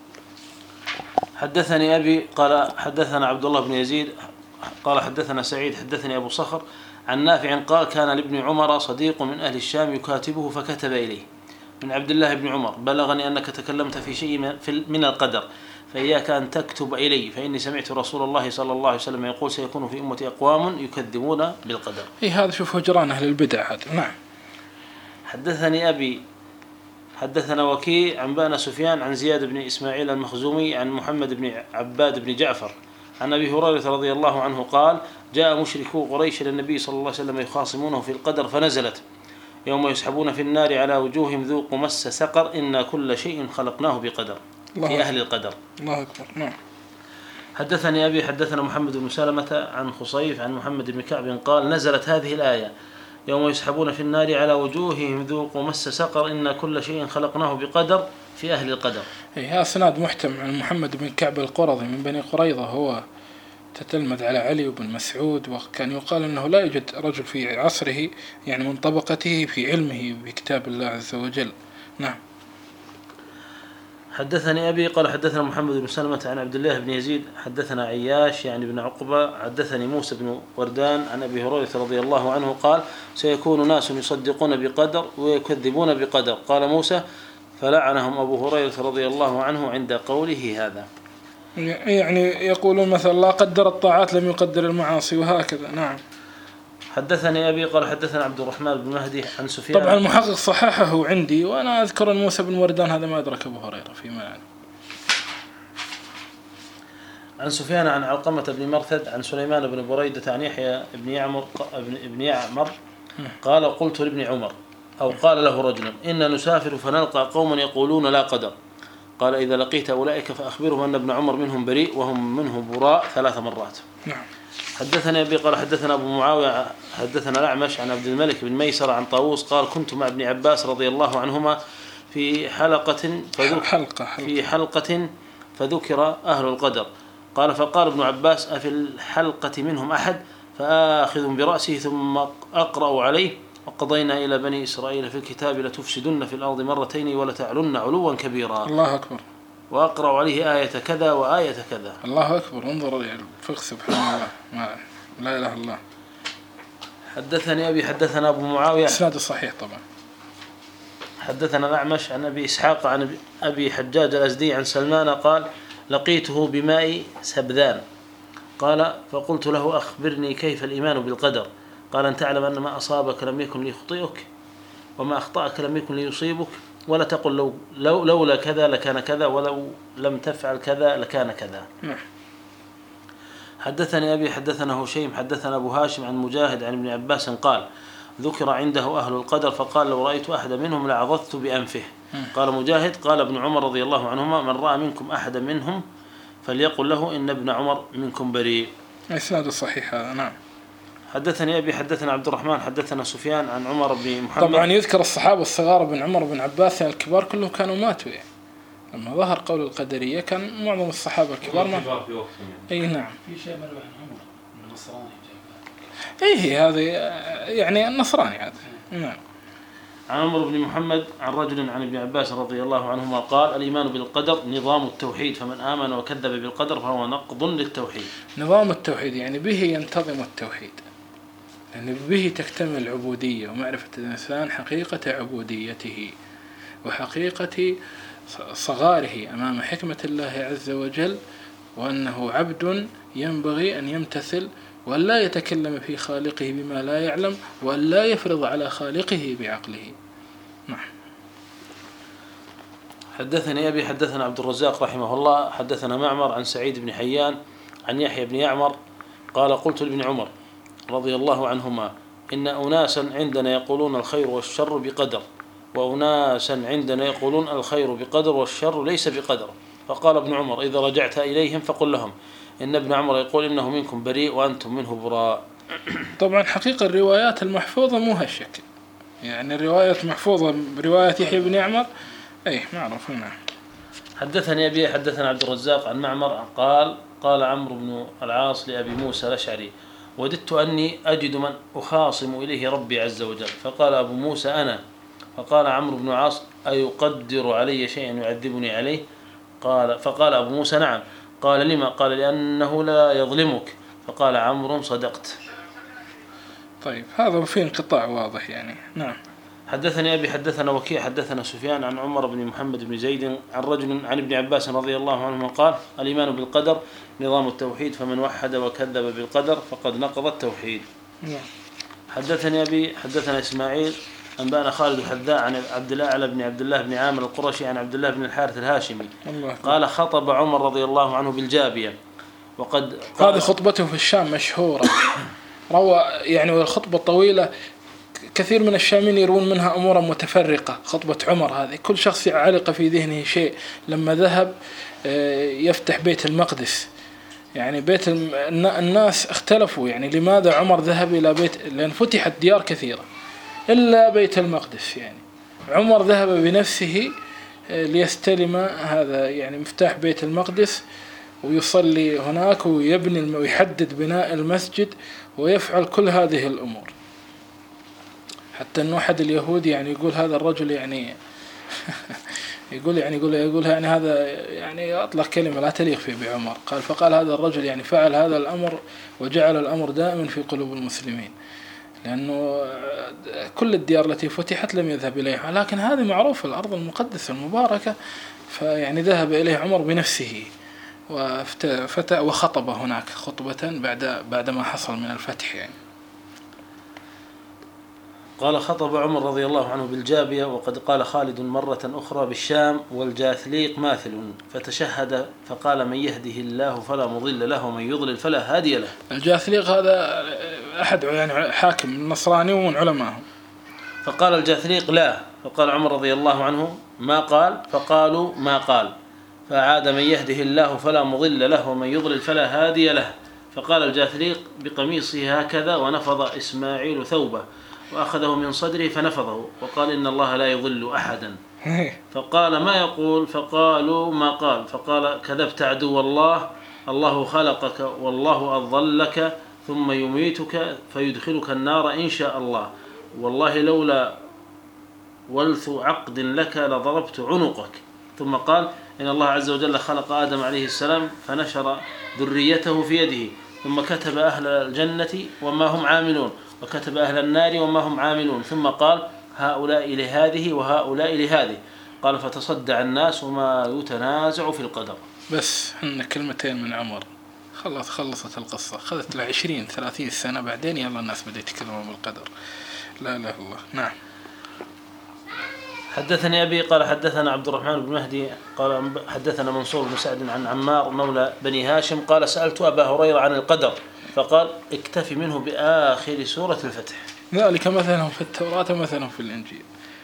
حدثني أبي قال حدثنا عبد الله بن يزيد قال حدثنا سعيد حدثني أبو صخر عن نافع قال: كان لابن عمر صديق من أهل الشام يكاتبه فكتب إليه من عبد الله بن عمر: بلغني أنك تكلمت في شيء من القدر، فإياك أن تكتب إلي، فإني سمعت رسول الله صلى الله عليه وسلم يقول: سيكون في أمتي أقوام يكذبون بالقدر. إيه هذا شوف هجران أهل البدع هذا. نعم. حدثني أبي حدثنا وكيع عن بان سفيان عن زياد بن إسماعيل المخزومي عن محمد بن عباد بن جعفر عن أبي هريرة رضي الله عنه قال: جاء مشركو قريش للنبي صلى الله عليه وسلم يخاصمونه في القدر، فنزلت: يوم يسحبون في النار على وجوههم ذوقوا مس سقر، إنا كل شيء خلقناه بقدر. في أهل القدر. الله أكبر. نعم. حدثني أبي حدثنا محمد بن سلمة عن خصيف عن محمد بن كعب قال: نزلت هذه الآية: يوم يسحبون في النار على وجوههم ذوقوا مس سقر، إن كل شيء خلقناه بقدر. في أهل القدر. هذا سناد محتم عن محمد بن كعب القرظي من بني قريظة، هو تتلمذ على علي بن مسعود، وكان يقال أنه لا يوجد رجل في عصره يعني من طبقته في علمه بكتاب الله عز وجل. نعم. حدثني أبي قال حدثنا محمد بن سلمة عن عبد الله بن يزيد حدثنا عياش يعني بن عقبة حدثني موسى بن وردان عن أبي هريرة رضي الله عنه قال: سيكون ناس يصدقون بقدر ويكذبون بقدر. قال موسى: فلعنهم أبو هريرة رضي الله عنه عند قوله هذا. يعني يقولون مثلا لا قدر الطاعات لم يقدر المعاصي وهكذا. نعم. حدثني أبي قال حدثنا عبد الرحمن بن مهدي عن سفيان. طبعا المحقق صححه عندي، وأنا أذكر أن موسى بن وردان هذا ما أدرك أبو هريرة فيما يعني. عن سفيان عن علقمة بن مرثد عن سليمان بن بريدة عن يحيى بن يعمر بن يعمر قال: قلت لابن عمر أو قال له رجل: إن نسافر فنلقى قوما يقولون لا قدر. قال: إذا لقيت أولئك فأخبرهم أن ابن عمر منهم بريء وهم منه براء ثلاث مرات. نعم. حدثنا أبي قال حدثنا أبو معاوية حدثنا الأعمش عن عبد الملك بن ميسر عن طاووس قال: كنت مع ابن عباس رضي الله عنهما في حلقة حلقة في حلقة فذكر أهل القدر. قال: فقال ابن عباس: أفي الحلقة منهم أحد؟ فآخذ برأسه ثم أقرأ عليه: وقضينا إلى بني إسرائيل في الكتاب لتفسدن في الأرض مرتين ولتعلن علوا كبيرا. الله أكبر. وأقرأ عليه آية كذا وآية كذا. الله أكبر. انظر إلى الفقه سبحان الله، ما لا إله إلا الله. حدثني أبي حدثنا أبو معاوية إسناد صحيح طبعا. حدثنا الأعمش عن أبي إسحاق عن أبي حجاج الأزدي عن سلمان قال لقيته بماء سبذان قال فقلت له أخبرني كيف الإيمان بالقدر قال أن تعلم أن ما أصابك لم يكن ليخطئك وما أخطأك لم يكن ليصيبك ولا تقل لو, لو لولا كذا لكان كذا ولو لم تفعل كذا لكان كذا. حدثني أبي حدثنا هشيم حدثنا أبو هاشم عن مجاهد عن ابن عباس قال ذكر عنده أهل القدر فقال لو رأيت أحد منهم لعضضت بأنفه. قال مجاهد قال ابن عمر رضي الله عنهما من رأى منكم أحد منهم فليقل له إن ابن عمر منكم بريء. إسناد صحيح هذا. نعم. حدثني أبي حدثنا عبد الرحمن حدثنا سفيان عن عمر بن محمد. طبعا يذكر الصحابة الصغار بن عمر بن عباس الكبار كلهم كانوا ماتوا يعني. لما ظهر قول القدرية كان معظم الصحابة الكبار ما أي نعم. في شيء مروي عن عمر من النصراني إيه هذا يعني النصراني هذا. نعم. عن عمر بن محمد عن رجل عن ابن عباس رضي الله عنهما قال الإيمان بالقدر نظام التوحيد فمن آمن وكذب بالقدر فهو نقض للتوحيد. نظام التوحيد يعني به ينتظم التوحيد يعني به تكتمل العبودية ومعرفة الإنسان حقيقة عبوديته وحقيقة صغاره أمام حكمة الله عز وجل وأنه عبد ينبغي أن يمتثل وأن لا يتكلم في خالقه بما لا يعلم وأن لا يفرض على خالقه بعقله. نعم. حدثني أبي حدثنا عبد الرزاق رحمه الله حدثنا معمر عن سعيد بن حيان عن يحيى بن يعمر قال قلت لابن عمر رضي الله عنهما إن أناسا عندنا يقولون الخير والشر بقدر وأناسا عندنا يقولون الخير بقدر والشر ليس بقدر. فقال ابن عمر إذا رجعت إليهم فقل لهم إن ابن عمر يقول إنه منكم بريء وأنتم منه براء. طبعا حقيقة الروايات المحفوظة مو هالشكل يعني الروايات محفوظة برواية يحيى بن يعمر أي معروف. نعم. حدثني أبي حدثنا عبد الرزاق عن معمر قال قال عمرو بن العاص لأبي موسى الأشعري وددت أني أجد من أخاصم إليه ربي عز وجل فقال أبو موسى أنا. فقال عمرو بن العاص أيقدر علي شيئا يعذبني عليه قال فقال أبو موسى نعم. قال لما قال لأنه لا يظلمك. فقال عمرو صدقت. طيب هذا فيه انقطاع واضح يعني. نعم. حدثني أبي حدثنا وكيع حدثنا سفيان عن عمر بن محمد بن زيد عن رجل عن ابن عباس رضي الله عنه قال الإيمان بالقدر نظام التوحيد فمن وحد وكذب بالقدر فقد نقض التوحيد. نعم. حدثني أبي حدثنا إسماعيل أنبأنا خالد الحذاء عن عبد الأعلى بن عبد الله بن عامر القرشي عن عبد الله بن الحارث الهاشمي قال خطب عمر رضي الله عنه بالجابية وقد هذه خطبته في الشام مشهورة روى يعني والخطبة طويلة كثير من الشامين يروون منها أمورا متفرقة. خطبة عمر هذه كل شخص علق في ذهنه شيء لما ذهب يفتح بيت المقدس يعني بيت الناس اختلفوا يعني لماذا عمر ذهب إلى بيت لأن فتحت ديار كثيرة إلا بيت المقدس يعني عمر ذهب بنفسه ليستلم هذا يعني مفتاح بيت المقدس ويصلي هناك ويبني ويحدد بناء المسجد ويفعل كل هذه الأمور. حتى أنه أحد اليهود يعني يقول هذا الرجل يعني يقول يعني يقول يقول يعني هذا يعني أطلق كلمة لا تليق في بعمر قال فقال هذا الرجل يعني فعل هذا الأمر وجعل الأمر دائما في قلوب المسلمين لأنه كل الديار التي فتحت لم يذهب إليها لكن هذه معروفة الأرض المقدسة المباركة فيعني ذهب إليه عمر بنفسه وفتى وخطب هناك خطبة بعد بعد ما حصل من الفتح يعني. قال خطب عمر رضي الله عنه بالجابية وقد قال خالد مرة أخرى بالشام والجاثليق ماثل فتشهد فقال من يهده الله فلا مضل له ومن يضلل فلا هادي له. الجاثليق هذا أحد يعني حاكم النصراني ومن علمائهم. فقال الجاثليق لا فقال عمر رضي الله عنه ما قال فقالوا ما قال فعاد من يهده الله فلا مضل له ومن يضلل فلا هادي له. فقال الجاثليق بقميصه هكذا ونفض إسماعيل ثوبه وأخذه من صدره فنفضه وقال إن الله لا يضل أحدا. فقال ما يقول فقالوا ما قال فقال كذبت عدو الله الله خلقك والله أضلك ثم يميتك فيدخلك النار إن شاء الله والله لولا ولث عقد لك لضربت عنقك. ثم قال إن الله عز وجل خلق آدم عليه السلام فنشر ذريته في يده ثم كتب أهل الجنة وما هم عاملون وكتب أهل النار وما هم عاملون ثم قال هؤلاء لهذه وهؤلاء لهذه. قال فتصدع الناس وما يتنازع في القدر. بس إن كلمتين من عمر خلص خلصت القصة، خذت العشرين ثلاثين سنة بعدين يلا الناس بدأت يتكلمون بالقدر. لا لا الله. نعم. حدثني أبي قال حدثنا عبد الرحمن بن مهدي قال حدثنا منصور بن سعد عن عمار مولى بني هاشم قال سألت أبا هريرة عن القدر فقال اكتفي منه بآخر سورة الفتح. ذلك مثلا في التوراة مثلا في الإنجيل،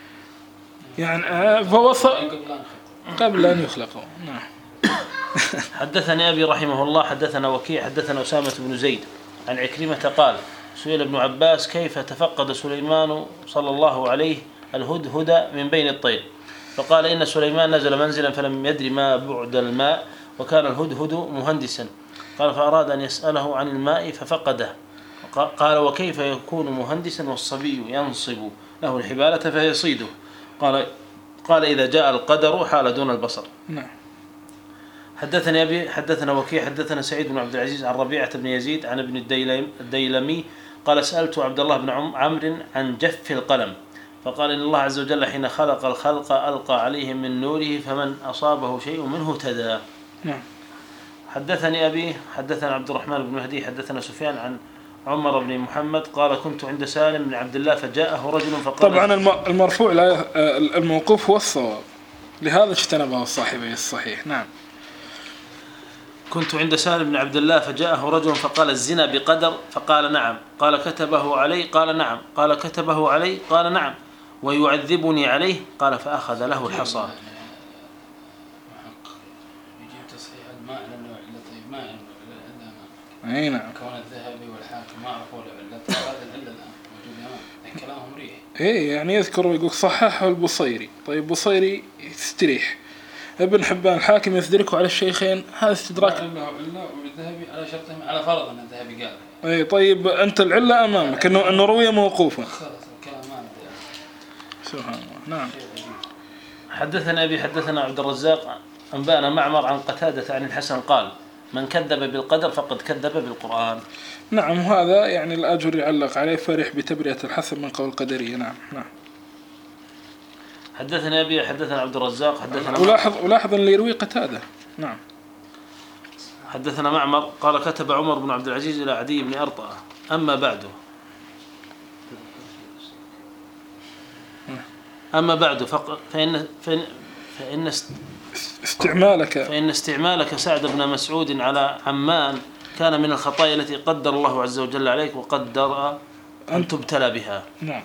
يعني فوصل قبل أن يخلقوا. نعم. حدثني أبي رحمه الله حدثنا وكيع حدثنا أسامة بن زيد عن عكرمة قال سئل ابن عباس كيف تفقد سليمان صلى الله عليه الهدهد من بين الطير، فقال إن سليمان نزل منزلا فلم يدري ما بعد الماء وكان الهدهد مهندسا، قال فأراد أن يسأله عن الماء ففقده، قال وكيف يكون مهندسا والصبي ينصب له الحبالة فيصيده، قال قال إذا جاء القدر حال دون البصر. نعم. حدثني أبي حدثنا وكيع حدثنا سعيد بن عبد العزيز عن ربيعة بن يزيد عن ابن الديلمي قال سألت عبد الله بن عمرو عن جف القلم فقال إن الله عز وجل حين خلق الخلق ألقى عليهم من نوره فمن أصابه شيء منه اهتدى. نعم. حدثني أبي حدثنا عبد الرحمن بن مهدي حدثنا سفيان عن عمر بن محمد قال كنت عند سالم بن عبد الله فجاءه رجل فقال. طبعا المرفوع لا الموقوف هو الصواب، لهذا اجتنبه الصاحبي الصحيح. نعم. كنت عند سالم بن عبد الله فجاءه رجل فقال الزنا بقدر فقال نعم، قال كتبه علي قال نعم، قال كتبه علي قال نعم، ويعذبني عليه قال فأخذ له الحصى. يجيب تصحيح الماء لأنه علة ماء إلا ماء. أي نعم. كون الذهبي والحاكم ما عرفوا علته هذا العلة الآن موجود الآن كلامهم ريح. إيه يعني يذكر ويقول صححه البصيري، طيب بصيري يستريح، ابن حبان الحاكم يستدركه على الشيخين، هذا استدراك. علة علة والذهبي على شرطهم على فرض أن الذهبي قال. أي طيب أنت العلة أمامك إنه إنه روية موقوفة. خلاص الكلام ما ندري. سبحان الله. نعم. حدثنا أبي حدثنا عبد الرزاق أنبأنا معمر عن قتادة عن الحسن قال من كذب بالقدر فقد كذب بالقرآن. نعم. وهذا يعني الأجر يعلق عليه فرح بتبرئة الحسن من قول القدرية. نعم. نعم. حدثنا أبي حدثنا عبد الرزاق حدثنا ولاحظ ولاحظ اللي يروي قتادة. نعم. حدثنا معمر قال كتب عمر بن عبد العزيز إلى عدي بن أرطأة أما بعده أما بعد فإن فإن فإن استعمالك فإن استعمالك سعد بن مسعود على عمان كان من الخطايا التي قدر الله عز وجل عليك وقدر أن تبتلى بها. نعم.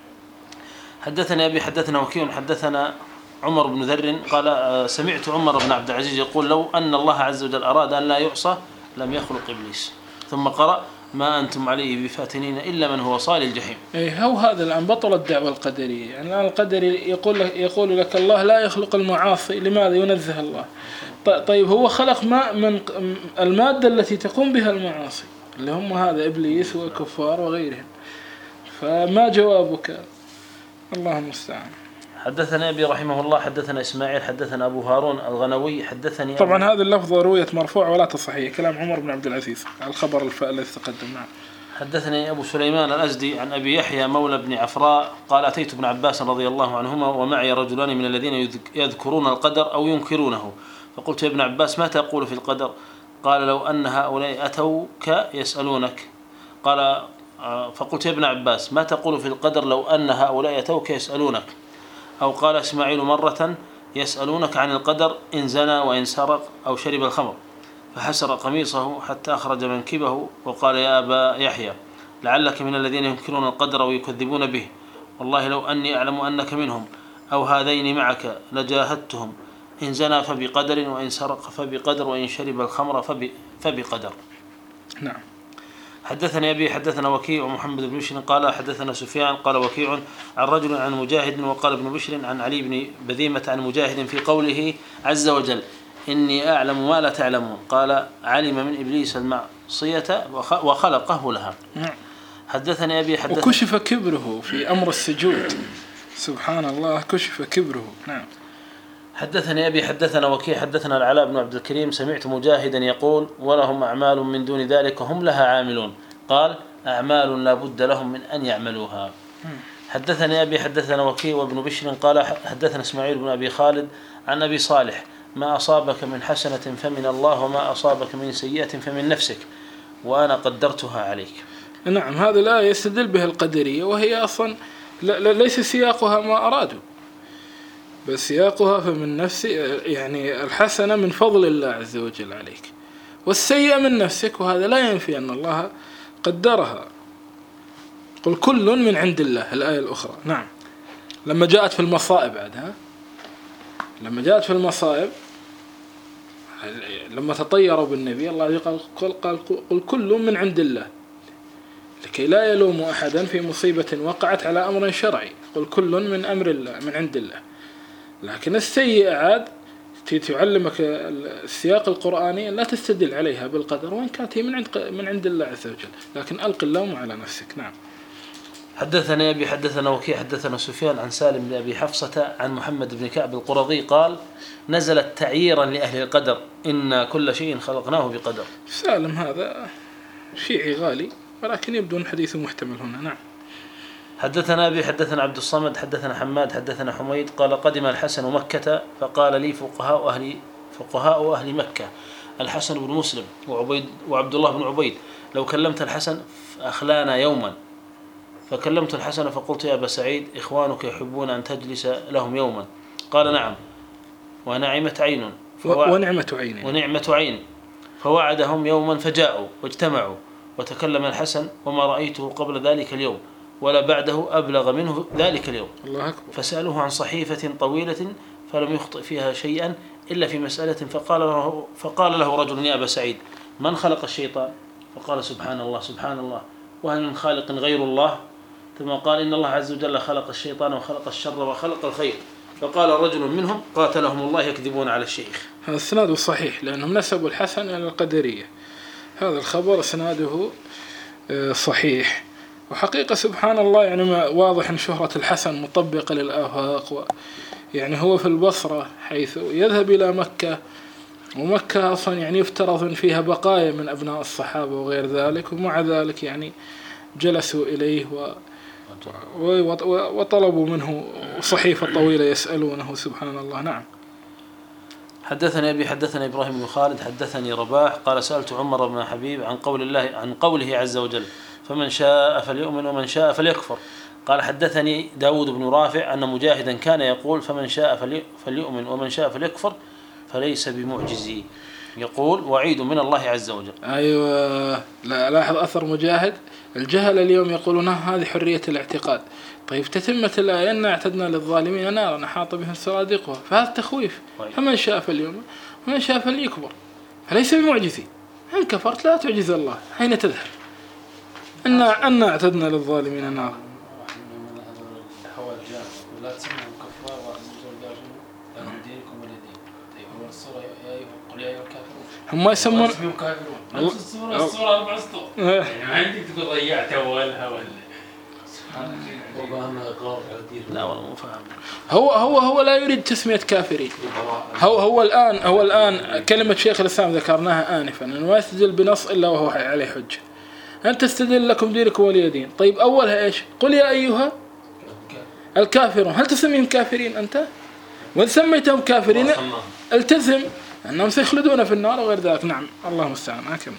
حدثنا أبي حدثنا وكيع حدثنا عمر بن ذر قال سمعت عمر بن عبد العزيز يقول لو أن الله عز وجل أراد أن لا يعصى لم يخلق إبليس، ثم قرأ ما أنتم عليه بفاتنين إلا من هو صال الجحيم. إيه هو هذا الآن بطل الدعوة القدرية، يعني الآن القدري يقول لك يقول لك الله لا يخلق المعاصي، لماذا؟ ينزه الله. طيب هو خلق ما من المادة التي تقوم بها المعاصي اللي هم هذا إبليس والكفار وغيرهم، فما جوابك؟ الله المستعان. حدثنا أبي رحمه الله حدثنا إسماعيل حدثنا أبو هارون الغنوي حدثني طبعا هذه اللفظة روية مرفوع ولا تصحيح، كلام عمر بن عبد العزيز على الخبر الذي تقدم. نعم. حدثني أبو سليمان الأزدي عن أبي يحيى مولى بن عفراء قال أتيت ابن عباس رضي الله عنهما ومعي رجلان من الذين يذكرون القدر أو ينكرونه، فقلت يا ابن عباس ما تقول في القدر؟ قال لو أن هؤلاء أتوك يسألونك. قال فقلت يا ابن عباس ما تقول في القدر لو أن هؤلاء أتوك يسألونك؟ أو قال إسماعيل مرة يسألونك عن القدر إن زنى وإن سرق أو شرب الخمر، فحسر قميصه حتى أخرج منكبه وقال يا أبا يحيى لعلك من الذين ينكرون القدر ويكذبون به، والله لو أني أعلم أنك منهم أو هذين معك لجاهدتهم، إن زنى فبقدر وإن سرق فبقدر وإن شرب الخمر فبقدر. نعم. حدثني أبي حدثنا وكيع ومحمد بن بشر قال حدثنا سفيان قال وكيع عن رجل عن مجاهد وقال ابن بشر عن علي بن بذيمة عن مجاهد في قوله عز وجل إني أعلم ما لا تعلمون، قال علم من إبليس المعصية وخلقه لها. حدثني أبي حدثنا وكشف كبره في أمر السجود، سبحان الله كشف كبره. نعم. حدثني أبي حدثنا وكيع حدثنا العلاء بن عبد الكريم سمعت مجاهدا يقول ولهم أعمال من دون ذلك هم لها عاملون، قال أعمال لا بد لهم من أن يعملوها. حدثني أبي حدثنا وكيع وابن بشر قال حدثنا إسماعيل بن أبي خالد عن أبي صالح ما أصابك من حسنة فمن الله وما أصابك من سيئة فمن نفسك وأنا قدرتها عليك. نعم، هذه الآية يستدل بها القدرية، وهي أصلا ليس سياقها ما أرادوا، بل سياقها فمن نفسي، يعني الحسنة من فضل الله عز وجل عليك، والسيئة من نفسك، وهذا لا ينفي أن الله قدرها. قل كل من عند الله، الآية الأخرى. نعم، لما جاءت في المصائب بعدها، لما جاءت في المصائب لما تطيروا بالنبي الله قال قال قل كل من عند الله، لكي لا يلوم أحدا في مصيبة وقعت على أمر شرعي. قل كل من أمر الله من عند الله. لكن السيئة عاد تعلمك السياق القرآني لا تستدل عليها بالقدر، وإن كانت هي من عند من عند الله عز وجل، لكن ألق اللوم على نفسك. نعم. حدثنا أبي حدثنا وكيع حدثنا سفيان عن سالم بن أبي حفصة عن محمد بن كعب القرظي قال نزلت تعييرا لأهل القدر إن كل شيء خلقناه بقدر. سالم هذا شيعي غالي، ولكن يبدو أن حديثه محتمل هنا. نعم. حدثنا أبي حدثنا عبد الصمد حدثنا حماد حدثنا حميد قال قدم الحسن مكة فقال لي فقهاء أهل فقهاء أهل مكة الحسن بن مسلم وعبيد وعبد الله بن عبيد لو كلمت الحسن أخلانا يوما، فكلمت الحسن فقلت يا أبا سعيد إخوانك يحبون أن تجلس لهم يوما، قال نعم ونعمة عين ونعمة عين ونعمة عين فوعدهم يوما فجاءوا واجتمعوا وتكلم الحسن وما رأيته قبل ذلك اليوم ولا بعده أبلغ منه ذلك اليوم. الله أكبر. فسألوه عن صحيفة طويلة فلم يخطئ فيها شيئا إلا في مسألة، فقال له, فقال له رجل يا أبا سعيد من خلق الشيطان؟ فقال سبحان الله سبحان الله وهل من خالق غير الله؟ ثم قال إن الله عز وجل خلق الشيطان وخلق الشر وخلق الخير. فقال رجل منهم قاتلهم الله يكذبون على الشيخ. هذا اسناده صحيح لأنهم نسبوا الحسن إلى القدرية، هذا الخبر اسناده صحيح. وحقيقة سبحان الله يعني ما واضح أن شهرة الحسن مطبقة للآفاق، و يعني هو في البصرة حيث يذهب إلى مكة، ومكة أصلا يعني يفترض فيها بقايا من أبناء الصحابة وغير ذلك، ومع ذلك يعني جلسوا إليه و وطلبوا منه صحيفة طويلة يسألونه. سبحان الله. نعم. حدثني أبي حدثنا إبراهيم بن خالد حدثني رباح قال سألت عمر بن حبيب عن قول الله عن قوله عز وجل فمن شاء فليؤمن ومن شاء فليكفر. قال حدثني داود بن رافع أن مجاهدا كان يقول فمن شاء فليؤمن ومن شاء فليكفر فليس بمعجزي، يقول وعيد من الله عز وجل. أيوة، لا لاحظ أثر مجاهد. الجهل اليوم يقولون هذه حرية الاعتقاد. طيب تتمة الآية إنا اعتدنا للظالمين نارا أحاط بهم سرادقها، فهذا تخويف. فمن شاء فليؤمن ومن شاء فليكفر فليس بمعجزي، إن كفرت لا تعجز الله، أين تذهب؟ إنا أنا اعتدنا للظالمين نارا. لا تسموا كفار وعزيزوا لكم دينكم ولي دين. طيب هو السورة يا أيها قل يا أيها الكافرون هم يسمون كافرون. نفس السورة السورة أربع سطور، يعني ما عندك تقول ضيعت أولها ولا لا والله مو فاهم. هو هو هو لا يريد تسمية كافرين. هو هو الآن هو الآن كلمة شيخ الإسلام ذكرناها آنفا أنه ما يستدل بنص إلا وهو عليه حجة. أنت تستدل لكم دينكم ولي دين. طيب أولها إيش؟ قل يا أيها الكافرون، هل تسميهم كافرين أنت؟ وإن سميتهم كافرين التزم أنهم سيخلدون في النار وغير ذلك. نعم، الله المستعان. أكمل.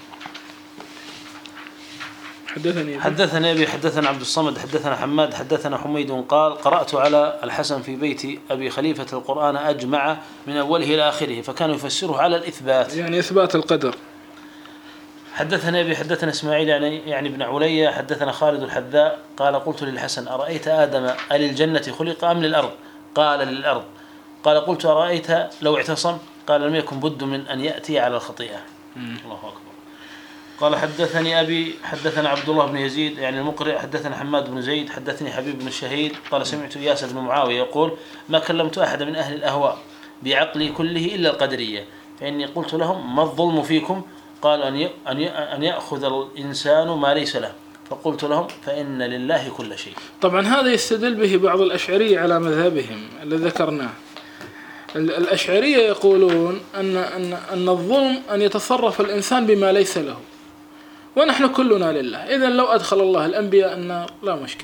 حدثني حدثنا أبي حدثنا عبد الصمد حدثنا حماد حدثنا حميد قال قرأت على الحسن في بيت أبي خليفة القرآن أجمع من أوله إلى آخره، فكان يفسره على الإثبات، يعني إثبات القدر. حدثنا أبي حدثنا إسماعيل يعني يعني ابن عليا حدثنا خالد الحذاء قال قلت للحسن أرأيت آدم أللجنة خلق أم للأرض؟ قال للأرض. قال قلت أرأيت لو اعتصم؟ قال لم يكن بد من أن يأتي على الخطيئة. الله أكبر. قال حدثني أبي حدثنا عبد الله بن يزيد يعني المقرئ حدثنا حماد بن زيد حدثني حبيب بن الشهيد قال سمعت إياس بن معاوية يقول ما كلمت أحد من أهل الأهواء بعقلي كله إلا القدرية، فإني قلت لهم ما الظلم فيكم؟ قال أن أن يأخذ الإنسان ما ليس له، فقلت لهم فإن لله كل شيء. طبعا هذا يستدل به بعض الأشعرية على مذهبهم اللي ذكرناه. الأشعرية يقولون أن أن أن الظلم أن يتصرف الإنسان بما ليس له، ونحن كلنا لله. إذن لو أدخل الله الأنبياء النار لا مشكلة،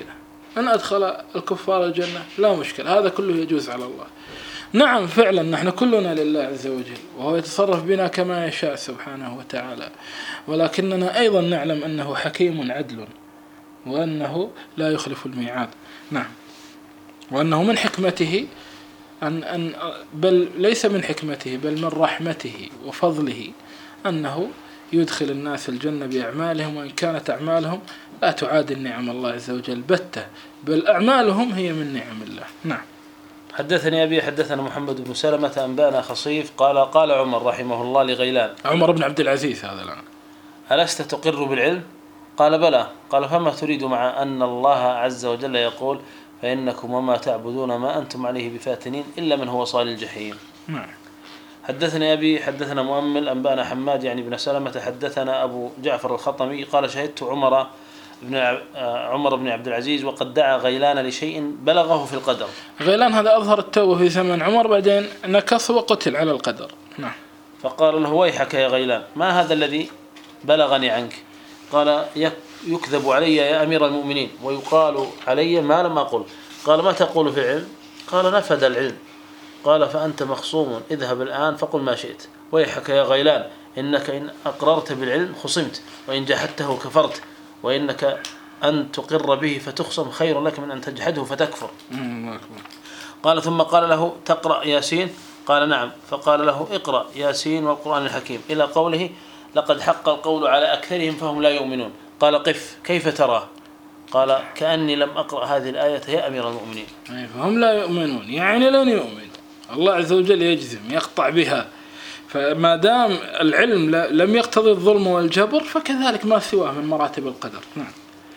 أن أدخل الكفار الجنة لا مشكلة، هذا كله يجوز على الله. نعم فعلا نحن كلنا لله عز وجل، وهو يتصرف بنا كما يشاء سبحانه وتعالى، ولكننا أيضا نعلم أنه حكيم عدل، وأنه لا يخلف الميعاد. نعم، وأنه من حكمته أن أن بل ليس من حكمته بل من رحمته وفضله أنه يدخل الناس الجنة بأعمالهم، وإن كانت أعمالهم لا تعادل نعم الله عز وجل بتة، بل أعمالهم هي من نعم الله. نعم. حدثني أبي حدثنا محمد بن سلمة أنبانا خصيف قال قال عمر رحمه الله لغيلان، عمر بن عبد العزيز هذا الآن، ألست تقر بالعلم؟ قال بلى. قال فما تريد مع أن الله عز وجل يقول فإنكم وما تعبدون ما أنتم عليه بفاتنين إلا من هو صال الجحيم. نعم. حدثني أبي حدثنا مؤمل أنبانا حماد يعني بن سلمة حدثنا أبو جعفر الخطمي قال شهدت عمر بن عمر بن عبد العزيز وقد دعا غيلان لشيء بلغه في القدر. غيلان هذا أظهر التوبة في زمن عمر، بعدين نكص وقتل على القدر. نعم. فقال له ويحك يا غيلان ما هذا الذي بلغني عنك؟ قال يكذب علي يا أمير المؤمنين ويقال علي ما لم أقل. قال ما تقول في العلم؟ قال نفد العلم. قال فأنت مخصوم، اذهب الآن فقل ما شئت. ويحك يا غيلان إنك إن أقررت بالعلم خصمت، وإن جحدته كفرت، وإنك أن تقر به فتخصم خير لك من أن تجحده فتكفر. قال ثم قال له تقرأ ياسين؟ قال نعم. فقال له اقرأ ياسين والقرآن الحكيم إلى قوله لقد حق القول على أكثرهم فهم لا يؤمنون. قال قف كيف تراه؟ قال كأني لم أقرأ هذه الآية يا أمير المؤمنين. فهم لا يؤمنون يعني لن يؤمن، الله عز وجل يجزم يقطع بها، فما دام العلم لم يقتضي الظلم والجبر فكذلك ما سواه من مراتب القدر. نعم.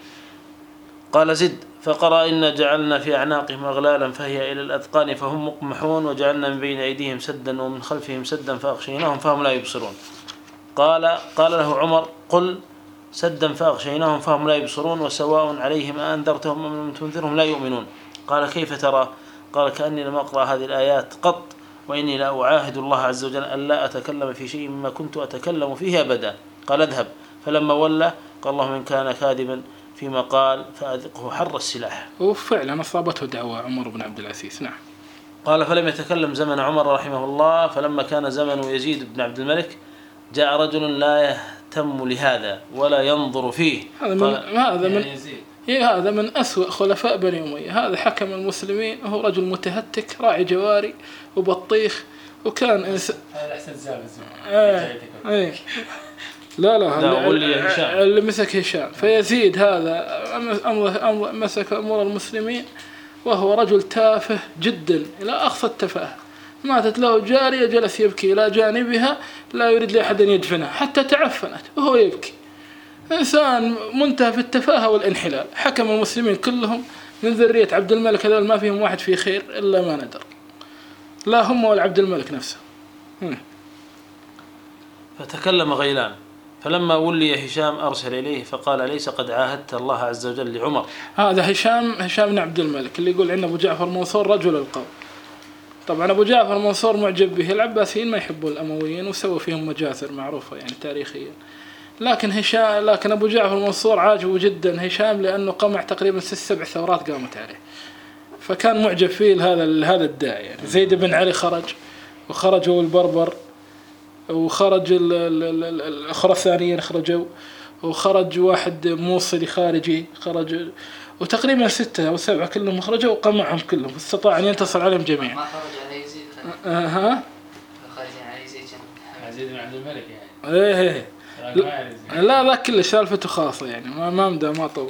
قال زد فقرأ إن جعلنا في أعناقهم أغلالا فهي إلى الأذقان فهم مقمحون وجعلنا من بين أيديهم سدا ومن خلفهم سدا فأغشيناهم فهم لا يبصرون. قال قال له عمر قل سدا فأغشيناهم فهم لا يبصرون وسواء عليهم أنذرتهم أم لم تنذرهم لا يؤمنون. قال كيف ترى؟ قال كأني لم أقرأ هذه الآيات قط، وإني لا أعاهد الله عز وجل أن لا أتكلم في شيء مما كنت أتكلم فيه أبدا. قال اذهب. فلما ولى قال اللهم إن كان كاذبا فيما قال فأذقه حر السلاح. وفعلا أصابته دعوة عمر بن عبد العزيز. نعم. قال فلم يتكلم زمن عمر رحمه الله، فلما كان زمن يزيد بن عبد الملك جاء رجل لا يهتم لهذا ولا ينظر فيه. هذا من هذا من إيه هذا من أسوأ خلفاء بني أمية. هذا حكم المسلمين وهو رجل متهتك راعي جواري وبطيخ، وكان إنسان هذا أحسن زابز. إيه إيه لا لا لا اللي, اللي مسك هشام. فيزيد هذا مسك أمور المسلمين وهو رجل تافه جدا إلى أقصى التفاهة. ماتت له جارية جلس يبكي إلى جانبها لا يريد لأحد أن يدفنها حتى تعفنت وهو يبكي. إنسان منتهى في التفاهة والانحلال. حكم المسلمين كلهم من ذرية عبد الملك هذول ما فيهم واحد في خير إلا ما ندر، لا هم ولا عبد الملك نفسه. فتكلم غيلان فلما ولي هشام أرسل إليه فقال ليس قد عاهدت الله عز وجل لعمر. هذا هشام هشام بن عبد الملك اللي يقول عندنا أبو جعفر منصور رجل القوم. طبعا أبو جعفر منصور معجب به، العباسيين ما يحبون الأمويين وسووا فيهم مجازر معروفة يعني تاريخيا، لكن هشام لكن أبو جعفر منصور عاجبه جدا هشام لأنه قمع تقريبا ست سبع ثورات قامت عليه، فكان معجب فيه هذا هذا الداعي. يعني زيد بن علي خرج وخرجوا البربر وخرج الخراسانيين خرجوا وخرج واحد موصلي خارجي خرج، وتقريبا ستة أو سبعة كلهم خرجوا وقمعهم كلهم، استطاع أن ينتصر عليهم جميعا. ما خرج على يزيد أها خرج على يزيد يزيد بن عبد الملك يعني. إيه إيه لا, لا ذاك كله سالفته خاصة يعني ما ما مدى ما طول.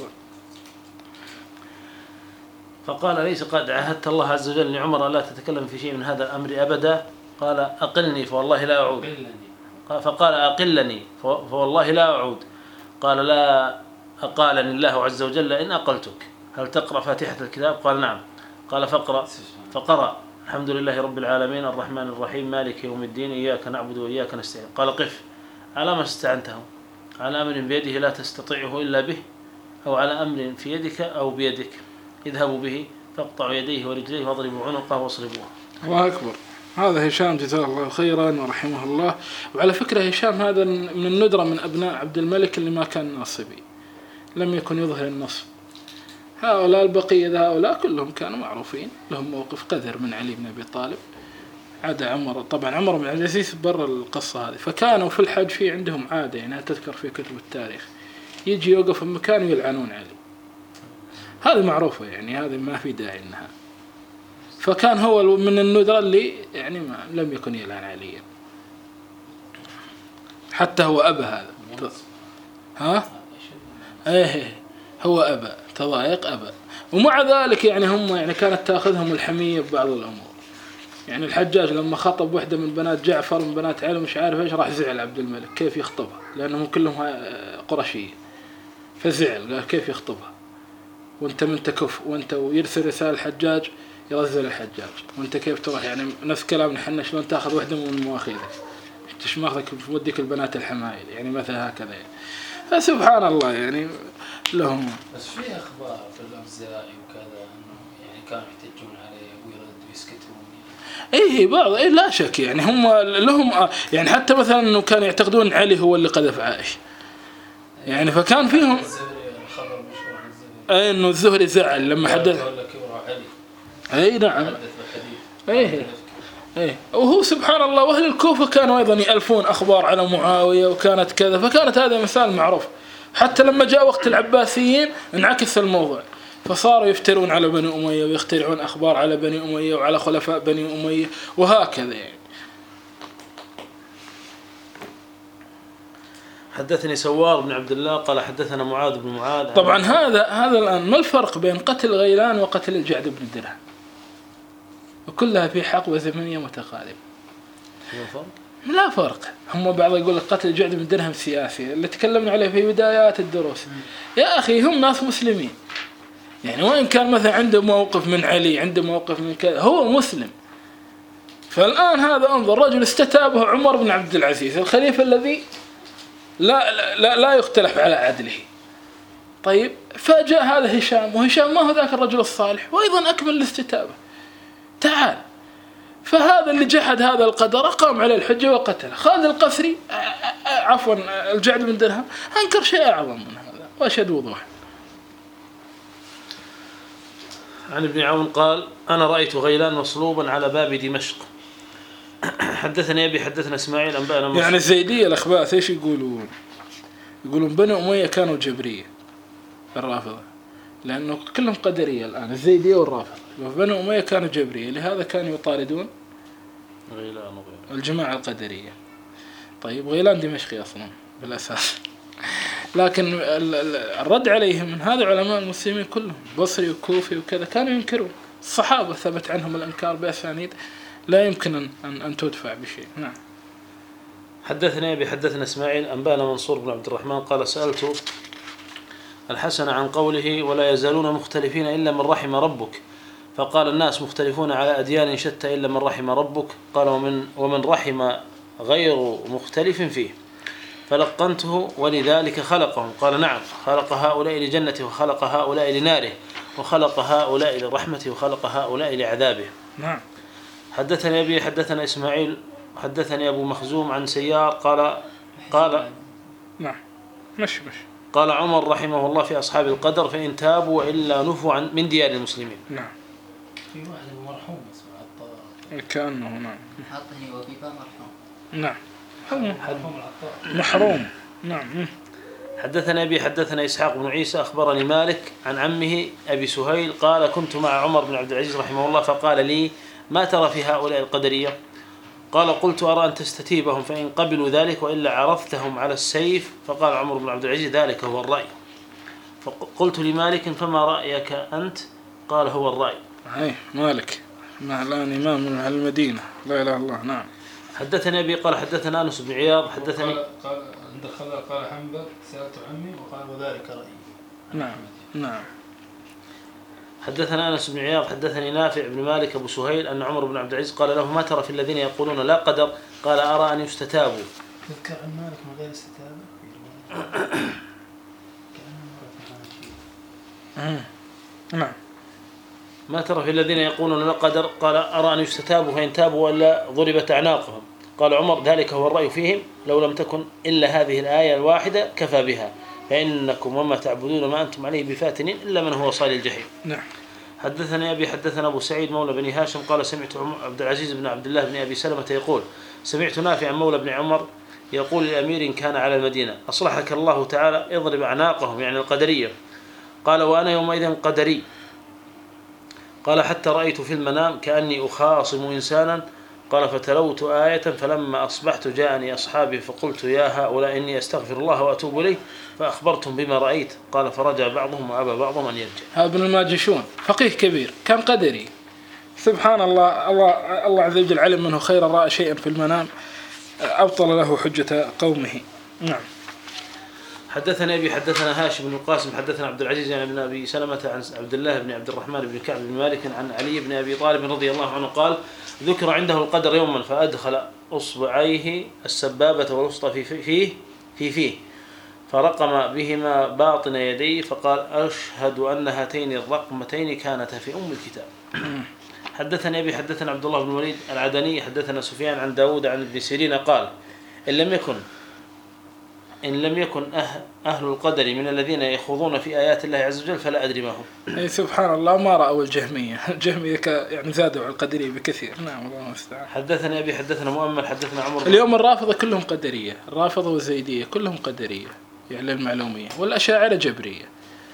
فقال ليس قد عاهدت الله عز وجل لعمر لا تتكلم في شيء من هذا الأمر أبدا. قال أقلني فوالله لا أعود. فقال أقلني فوالله لا أعود. قال لا أقالني الله عز وجل إن أقلتك هل تقرأ فاتحة الكتاب؟ قال نعم. قال فاقرأ. فقرأ الحمد لله رب العالمين الرحمن الرحيم مالك يوم الدين إياك نعبد وإياك نستعين. قال قف. على ما استعنته؟ على أمر بيده لا تستطيعه إلا به، أو على أمر في يدك أو بيدك؟ اذهبوا به فاقطعوا يديه ورجليه واضربوا عنقه واصلبوه. الله أكبر. هذا هشام جزاه الله خيرا ورحمه الله. وعلى فكرة هشام هذا من الندرة من أبناء عبد الملك اللي ما كان ناصبي، لم يكن يظهر النصب. هؤلاء البقية هؤلاء كلهم كانوا معروفين لهم موقف قذر من علي بن أبي طالب، عدا عمر. طبعا عمر بن عبد العزيز برا القصة هذه. فكانوا في الحج في عندهم عادة يعني تذكر في كتب التاريخ، يجي يوقف في مكان ويلعنون علي، هذه معروفة يعني، هذه ما في داعي إنها. فكان هو من الندرة اللي يعني ما لم يكن يلعن عليا، حتى هو أبى هذا. ها ايه هو أبى، تضايق أبى. ومع ذلك يعني هم يعني كانت تأخذهم الحمية ببعض الأمور. يعني الحجاج لما خطب واحدة من بنات جعفر من بنات علي مش عارف ايش، راح زعل عبد الملك كيف يخطبها، لأنهم كلهم قرشية، فزعل قال كيف يخطبها وانت من تكف، وانت ويرسل رسالة الحجاج يرزل الحجاج، وانت كيف تروح يعني نفس كلامنا حنا شلون تاخذ واحدة من مواخذك، انت ماخذك وديك البنات الحمايل يعني مثلا هكذا يعني. فسبحان الله يعني لهم. بس في اخبار في الأوزاعي وكذا انه يعني كانوا يحتجون عليه ويردوا ويسكتون يعني. ايه بعض ايه لا شك يعني هم لهم يعني، حتى مثلا انه كانوا يعتقدون علي هو اللي قذف عائشة يعني. فكان فيهم الخبر مشهور عن الزهري اي انه الزهري زعل لما حدث علي. اي نعم ايه ايه. وهو سبحان الله واهل الكوفة كانوا ايضا يألفون اخبار على معاوية وكانت كذا، فكانت هذا مثال معروف. حتى لما جاء وقت العباسيين انعكس الموضوع، فصاروا يفترون على بني أمية ويخترعون أخبار على بني أمية وعلى خلفاء بني أمية وهكذا يعني. حدثني سوار بن عبد الله قال حدثنا معاذ بن معاذ. طبعا هذا هذا الآن ما الفرق بين قتل غيلان وقتل الجعد بن درهم؟ وكلها في حقبة زمنية متقاربة. لا فرق. هم بعض يقول لك قتل الجعد بن درهم سياسي اللي تكلمنا عليه في بدايات الدروس. يا أخي هم ناس مسلمين يعني، وإن كان مثلا عنده موقف من علي عنده موقف من كذا هو مسلم. فالآن هذا انظر رجل استتابه عمر بن عبد العزيز الخليفة الذي لا لا لا يختلف على عدله. طيب فجاء هذا هشام، وهشام ما هو ذاك الرجل الصالح وأيضا أكمل الاستتابة. تعال، فهذا اللي جحد هذا القدر قام عليه الحجة وقتله. خالد القسري عفوا الجعد بن درهم أنكر شيء أعظم من هذا وأشد وضوح. عن ابن عون قال أنا رأيت غيلان مصلوبا على باب دمشق. حدثني أبي حدثنا إسماعيل أنبأنا يعني الزيدية الأخباث إيش يقولون؟ يقولون بني أمية كانوا جبرية الرافضة، لأنه كلهم قدرية الآن الزيدية والرافضة. بني أمية كانوا جبرية، لهذا كانوا يطاردون غيلان الجماعة القدرية. طيب غيلان دمشقي أصلا بالأساس، لكن الرد عليهم من هذا علماء المسلمين كلهم بصري وكوفي وكذا كانوا ينكرون. الصحابة ثبت عنهم الإنكار بأسانيد لا يمكن أن أن تدفع بشيء. نعم. حدثني أبي حدثنا إسماعيل أنبأنا منصور بن عبد الرحمن قال سألت الحسن عن قوله ولا يزالون مختلفين إلا من رحم ربك، فقال الناس مختلفون على أديان شتى إلا من رحم ربك، قال ومن, ومن رحم غير مختلف فيه، فلقنته ولذلك خلقهم، قال نعم خلق هؤلاء لجنته وخلق هؤلاء لناره وخلق هؤلاء لرحمته وخلق هؤلاء لعذابه. نعم. حدثني أبي حدثنا إسماعيل حدثني أبو مخزوم عن سيار قال قال نعم مش مش قال عمر رحمه الله في أصحاب القدر فإن تابوا وإلا نفوا عن من ديار المسلمين. نعم. في واحد مرحوم اسمه عطار كأنه نعم حطني وبيبا مرحوم. نعم مرحوم العطار محروم. نعم. حدثنا أبي حدثنا إسحاق بن عيسى أخبرني مالك عن عمه أبي سهيل قال كنت مع عمر بن عبد العزيز رحمه الله فقال لي ما ترى في هؤلاء القدرية؟ قال قلت أرى أن تستتيبهم فإن قبلوا ذلك وإلا عرضتهم على السيف. فقال عمر بن عبد العزيز ذلك هو الرأي. فقلت لمالك فما رأيك أنت؟ قال هو الرأي. أي مالك الآن إمام من المدينة لا إله إلا الله. نعم. حدثني أبي قال حدثنا أنس بن عياض حدثني قال عند خلال قال حنبل سألت عمي وقال وذلك رأيي. نعم. نعم. حدثنا أنس بن عياض حدثني نافع بن مالك أبو سهيل أن عمر بن عبد العزيز قال له ما ترى في الذين يقولون لا قدر؟ قال أرى أن يستتابوا. تذكر عن مالك من غير استتابة؟ نعم. ما ترى في الذين يقولون لا قدر؟ قال أرى أن يستتابوا فإن تابوا ولا ضربت أعناقهم. قال عمر ذلك هو الرأي فيهم لو لم تكن إلا هذه الآية الواحدة كفى بها فإنكم وما تعبدون ما أنتم عليه بفاتنين إلا من هو صال الجحيم. نعم. حدثني أبي حدثنا أبو سعيد مولى بني هاشم قال سمعت عبد العزيز بن عبد الله بن أبي سلمة يقول سمعت نافع مولى بن عمر يقول لأمير كان على المدينة أصلحك الله تعالى اضرب أعناقهم يعني القدرية. قال وأنا يومئذ قدري. قال حتى رأيت في المنام كأني أخاصم إنسانا. قال فتلوت آية فلما أصبحت جاءني أصحابي فقلت يا هؤلاء إني أستغفر الله وأتوب إليه فأخبرتم بما رأيت. قال فرجع بعضهم وأبى بعضهم أن يرجع. هذا ابن الماجشون فقيه كبير كان قدري سبحان الله. الله الله عز وجل علم منه خيرا رأى شيئا في المنام أبطل له حجة قومه. نعم. حدثنا أبي حدثنا هاشم بن القاسم حدثنا عبد العزيز يعني بن أبي سلمة عن عبد الله بن عبد الرحمن بن كعب بن مالك عن علي بن أبي طالب رضي الله عنه قال ذكر عنده القدر يوما فأدخل أصبعيه السبابة والوسطى في فيه في فيه فرقم بهما باطن يديه فقال أشهد أن هاتين الرقمتين كانتا في أم الكتاب. حدثنا أبي حدثنا عبد الله بن الوليد العدني حدثنا سفيان عن داود عن ابن سيرين قال إن لم يكن إن لم يكن أهل القدر من الذين يخوضون في آيات الله عز وجل فلا أدري ما هم. أي سبحان الله ما رأوا الجهمية. الجهمية يعني زادوا على القدرية بكثير. نعم الله المستعان. حدثنا أبي حدثنا مؤمل حدثنا عمر. اليوم الرافضة كلهم قدرية. الرافضة والزيدية كلهم قدرية يعني المعلومية والأشاعرة جبرية.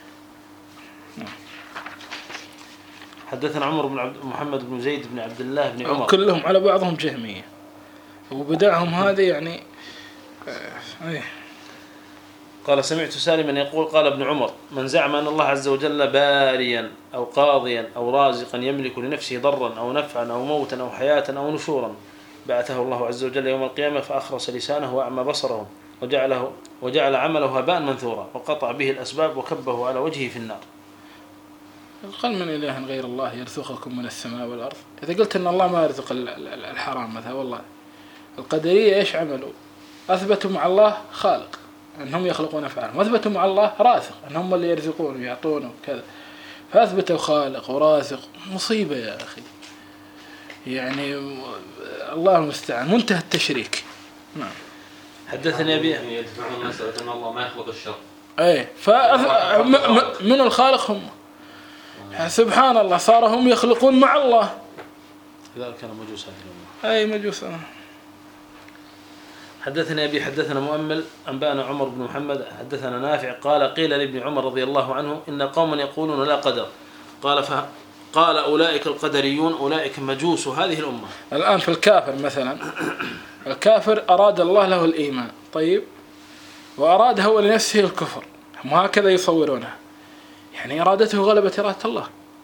حدثنا عمر بن عبد محمد بن زيد بن عبد الله بن عمر كلهم على بعضهم جهمية وبدعهم هذه يعني أيه. قال سمعت سالما يقول قال ابن عمر من زعم أن الله عز وجل باريا أو قاضيا أو رازقا يملك لنفسه ضرا أو نفعا أو موتا أو حياة أو نشورا بعثه الله عز وجل يوم القيامة فأخرس لسانه وأعمى بصره وجعله وجعل عمله هباء منثورا وقطع به الأسباب وكبه على وجهه في النار. قال من إله غير الله يرزقكم من السماء والأرض. إذا قلت أن الله ما يرزق الحرام مثلا والله القدرية إيش عملوا؟ أثبتوا مع الله خالق أنهم يخلقون أفعالهم وأثبتوا مع الله رازق أنهم اللي يرزقون ويعطون وكذا فأثبتوا خالق ورازق. مصيبة يا أخي يعني الله المستعان منتهى التشريك. نعم. حدثني أبي يدفعون مسألة أن الله ما يخلق الشر. أي فمن الخالق هم سبحان الله صار هم يخلقون مع الله. ذلك كان مجوس هذه الأمة. أي مجوس. حدثنا أبي حدثنا مؤمل أنبأنا عمر بن محمد حدثنا نافع قال قيل لابن عمر رضي الله عنه إن قوما يقولون لا قدر قال ف قال أولئك القدريون أولئك مجوس هذه الأمة. الآن في الكافر مثلا الكافر أراد الله له الإيمان طيب وأراد هو لنفسه الكفر هم هكذا يصورونها يعني إرادته غلبت إرادة الله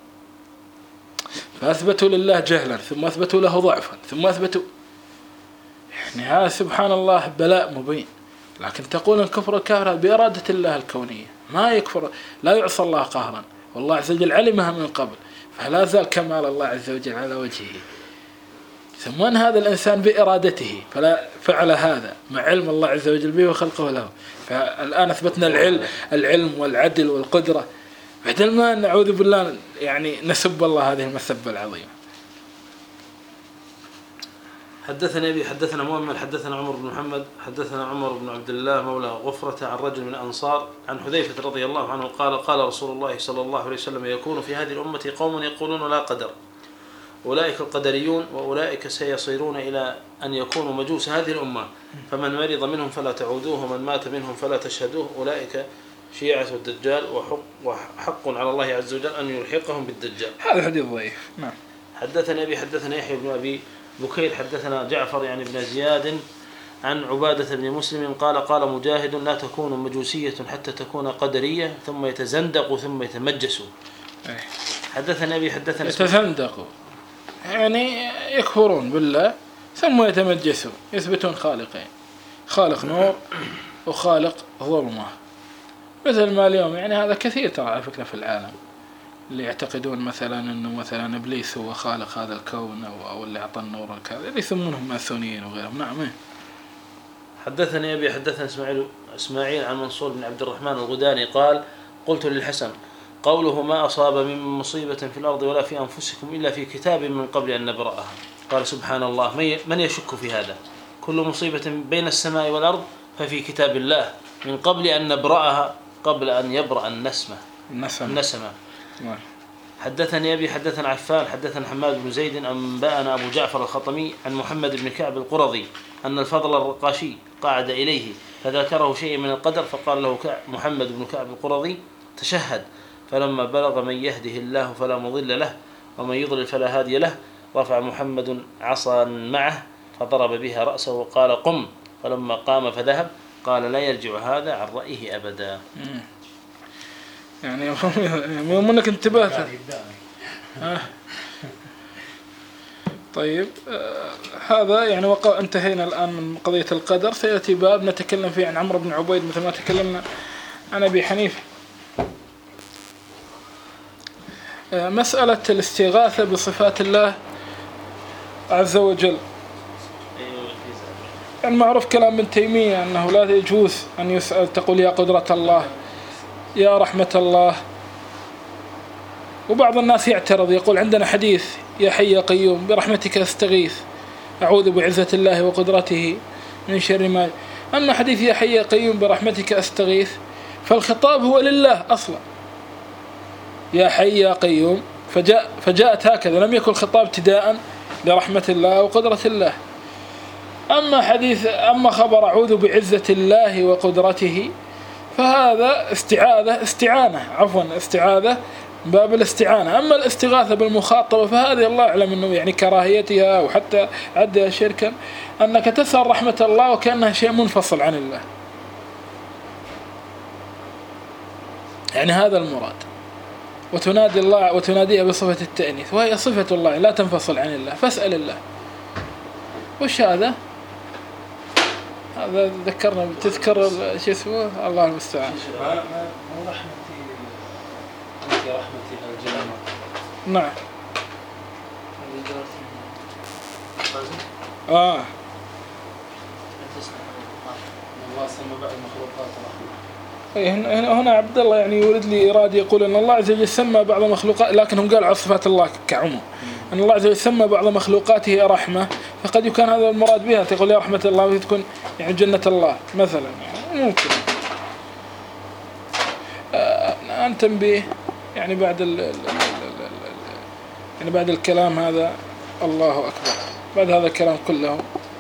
فأثبتوا لله جهلا ثم أثبتوا له ضعفا ثم أثبتوا يعني هذا سبحان الله بلاء مبين. لكن تقول الكفر الكافر بإرادة الله الكونية ما يكفر لا يعصى الله قهرا والله عز وجل علمها من قبل فلا زال كمال الله عز وجل على وجهه. ثم أن هذا الإنسان بإرادته فلا فعل هذا مع علم الله عز وجل به وخلقه له. فالآن أثبتنا العلم العلم والعدل والقدرة بدل ما نعوذ بالله يعني نسب الله هذه المسبة العظيمة. حدثنا أبي حدثنا مؤمن حدثنا عمر بن محمد حدثنا عمر بن عبد الله مولى غفرة عن رجل من الأنصار عن حذيفة رضي الله عنه قال قال رسول الله صلى الله عليه وسلم يكون في هذه الأمة قوم يقولون لا قدر أولئك القدريون وأولئك سيصيرون إلى أن يكونوا مجوس هذه الأمة فمن مرض منهم فلا تعودوه ومن مات منهم فلا تشهدوه أولئك شيعة الدجال وحق, وحق على الله عز وجل أن يلحقهم بالدجال. هذا حديث ضعيف. نعم. حدثنا أبي حدثنا يحيى بن أبي بكير حدثنا جعفر يعني بن زياد عن عبادة بن مسلم قال قال مجاهد لا تكون مجوسية حتى تكون قدرية ثم يتزندق ثم يتمجس. حدثنا أبي حدثنا يتزندقوا يعني يكفرون بالله ثم يتمجسون يثبتون خالقين خالق نور وخالق ظلمة مثل ما اليوم يعني هذا كثير ترى على فكرة في العالم اللي يعتقدون مثلا أنه مثلا إبليس هو خالق هذا الكون أو, أو اللي أعطى النور كذا اللي يسمونهم ماسونيين وغيرهم. نعم. حدثني أبي حدثنا إسماعيل إسماعيل عن منصور بن عبد الرحمن الغداني قال قلت للحسن قوله ما أصاب من مصيبة في الأرض ولا في أنفسكم إلا في كتاب من قبل أن نبرأها قال سبحان الله من يشك في هذا كل مصيبة بين السماء والأرض ففي كتاب الله من قبل أن نبرأها، قبل أن يبرأ النسمة النسمة. النسمة. نعم. حدثني أبي حدثنا عفان حدثنا حماد بن زيد أنبأنا أبو جعفر الخطمي عن محمد بن كعب القرظي أن الفضل الرقاشي قعد إليه فذكره شيء من القدر، فقال له محمد بن كعب القرظي تشهد، فلما بلغ من يهده الله فلا مضل له ومن يضلل فلا هادي له، رفع محمد عصا معه فضرب بها رأسه وقال قم، فلما قام فذهب قال لا يرجع هذا عن رأيه أبدا. يعني يوم انك انتبهت. طيب آه هذا يعني وقع انتهينا الآن من قضية القدر. سيأتي باب نتكلم فيه عن عمرو بن عبيد مثل ما تكلمنا عن أبي حنيفة. آه مسألة الاستغاثة بصفات الله عز وجل. المعروف كلام ابن تيمية أنه لا يجوز أن يسأل تقول يا قدرة الله يا رحمة الله. وبعض الناس يعترض يقول عندنا حديث يا حي يا قيوم برحمتك استغيث أعوذ بعزة الله وقدرته من شر ما. أما حديث يا حي يا قيوم برحمتك استغيث فالخطاب هو لله أصلا، يا حي يا قيوم، فجاء فجاءت هكذا، لم يكن خطاب ابتداء لرحمة الله وقدرة الله. أما حديث أما خبر أعوذ بعزة الله وقدرته فهذا استعاذة استعانة عفوا استعاذة باب الاستعانة. أما الاستغاثة بالمخاطبة فهذه الله أعلم أنه يعني كراهيتها أو حتى عدها شركا، أنك تسأل رحمة الله وكأنها شيء منفصل عن الله، يعني هذا المراد. وتنادي الله وتناديها بصفة التأنيث وهي صفة الله لا تنفصل عن الله، فاسأل الله. وش هذا؟ هذا ذكرنا تذكر شو اسمه الله المستعان. ما مو رحمتي أنت رحمتي الجلال. نعم. آه. الله سمى بعض المخلوقات رحمة. هنا هنا عبد الله يعني يريد لي إرادة يقول أن الله عز وجل سمى بعض المخلوقات، لكنهم قالوا على صفات الله كعموم أن الله عز وجل سمى بعض مخلوقاته رحمة، فقد يكون هذا المراد بها تقول يا رحمة الله وتكون يعني جنة الله مثلا، يعني ممكن. آه أن تنبيه يعني بعد ال ال ال يعني بعد الكلام هذا الله أكبر، بعد هذا الكلام كله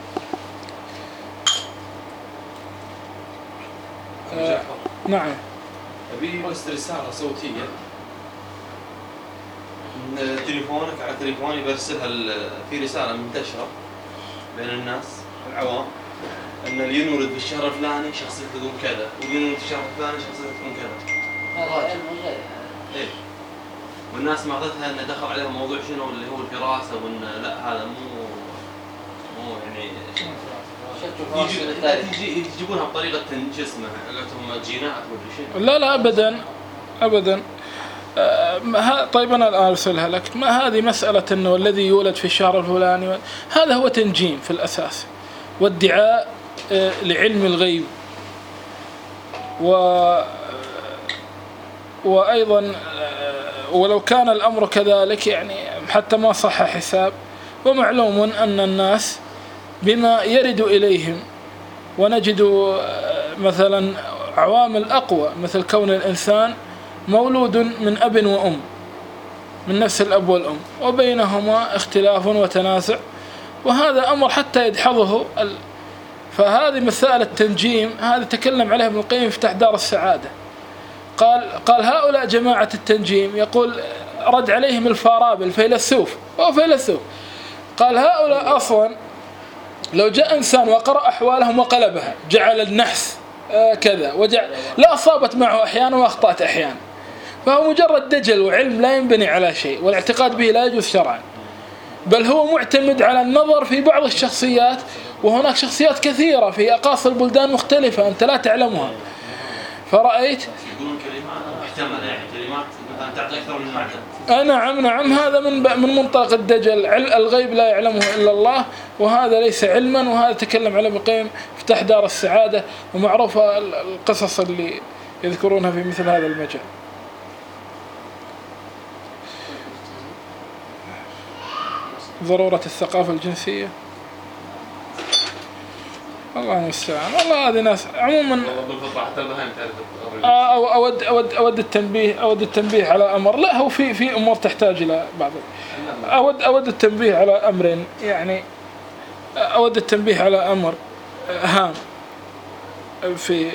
آه نعم. أبي بس رسالة صوتية من تليفونك على تليفوني برسلها في رسالة منتشرة بين الناس العوام أن اللي ينولد في الشهر الفلاني شخصيته تكون كذا، واللي ينولد في الشهر الفلاني شخصيته تكون كذا. هذا علم غير. إيه. والناس ما أخذتها أن دخل عليها موضوع شنو اللي هو الفراسة، وأن لا هذا مو مو يعني يجي يجيبونها بطريقة شو اسمه قالتهم جينات ولا شيء. لا لا أبدا أبدا. آه طيب أنا الآن أرسلها لك. ما هذه مسألة أنه الذي يولد في الشهر الفلاني، هذا هو تنجيم في الأساس وادعاء آه لعلم الغيب، و وأيضا آه ولو كان الأمر كذلك يعني حتى ما صح حساب. ومعلوم أن الناس بما يرد إليهم ونجد آه مثلا عوامل أقوى مثل كون الإنسان مولود من أب وأم من نفس الأب والأم وبينهما اختلاف وتنازع، وهذا أمر حتى يدحضه ال... فهذه مسائل التنجيم هذا تكلم عليها ابن القيم في دار السعادة. قال قال هؤلاء جماعة التنجيم يقول رد عليهم الفارابي الفيلسوف هو فيلسوف، قال هؤلاء أصلا لو جاء إنسان وقرأ أحوالهم وقلبها جعل النحس آه كذا وجعل لا أصابت معه أحيانا وأخطأت أحيانا، فهو مجرد دجل وعلم لا ينبني على شيء، والاعتقاد به لا يجوز شرعا، بل هو معتمد على النظر في بعض الشخصيات، وهناك شخصيات كثيرة في أقاصي البلدان مختلفة أنت لا تعلمها. فرأيت يقولون كلمات محتملة يعني كلمات مثلا تعطي أكثر من المعتاد. نعم نعم هذا من من منطلق الدجل، الغيب لا يعلمه إلا الله، وهذا ليس علما، وهذا تكلم على ابن القيم افتح دار السعادة، ومعروفة القصص اللي يذكرونها في مثل هذا المجال. ضرورة الثقافة الجنسية الله المستعان. والله هذه ناس عموما. والله بالفطرة حتى البهائم تعرف. أو أود أود أود التنبيه أود التنبيه على أمر. لا هو في في أمور تحتاج إلى بعض. أود أود التنبيه على أمرين، يعني أود التنبيه على أمر هام. في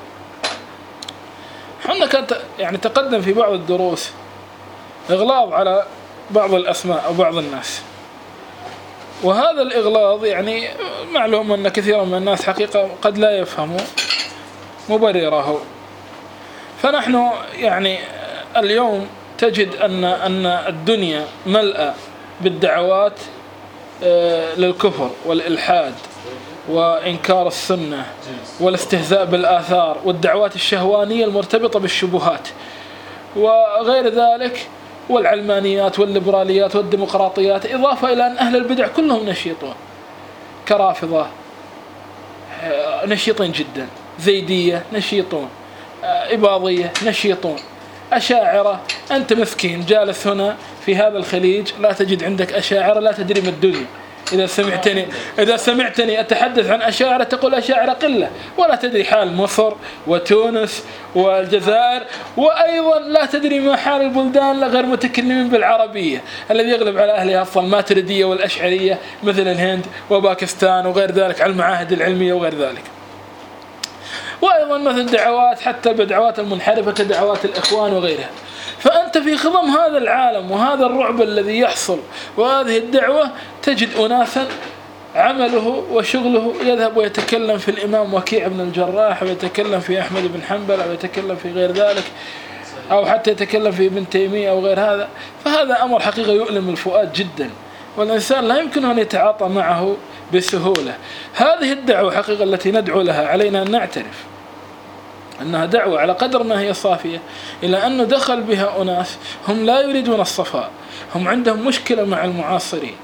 حنا كانت يعني تقدم في بعض الدروس إغلاظ على بعض الأسماء أو بعض الناس، وهذا الإغلاظ يعني معلوم أن كثيرا من الناس حقيقة قد لا يفهموا مبرره. فنحن يعني اليوم تجد أن أن الدنيا ملأة بالدعوات للكفر والإلحاد وإنكار السنة والاستهزاء بالآثار والدعوات الشهوانية المرتبطة بالشبهات وغير ذلك، والعلمانيات والليبراليات والديمقراطيات، إضافة إلى أن أهل البدع كلهم نشيطون، كرافضة نشيطين جدا، زيدية نشيطون، إباضية نشيطون، أشاعرة. أنت مسكين جالس هنا في هذا الخليج لا تجد عندك أشاعرة، لا تدري ما الدنيا. إذا سمعتني إذا سمعتني أتحدث عن أشاعرة تقول أشاعرة قلة، ولا تدري حال مصر وتونس والجزائر، وأيضا لا تدري ما حال البلدان غير متكلمين بالعربية الذي يغلب على أهلها أصلا الماتريدية والأشعرية مثل الهند وباكستان وغير ذلك على المعاهد العلمية وغير ذلك. وأيضا مثل دعوات حتى بدعوات المنحرفة كدعوات الإخوان وغيرها. فأنت في خضم هذا العالم وهذا الرعب الذي يحصل وهذه الدعوة تجد أناسا عمله وشغله يذهب ويتكلم في الإمام وكيع بن الجراح، ويتكلم في أحمد بن حنبل، أو يتكلم في غير ذلك، أو حتى يتكلم في ابن تيمية أو غير هذا. فهذا أمر حقيقة يؤلم الفؤاد جدا، والإنسان لا يمكن أن يتعاطى معه بسهولة. هذه الدعوة حقيقة التي ندعو لها علينا أن نعترف أنها دعوة على قدر ما هي صافية، إلى أنه دخل بها أناس هم لا يريدون الصفاء، هم عندهم مشكلة مع المعاصرين.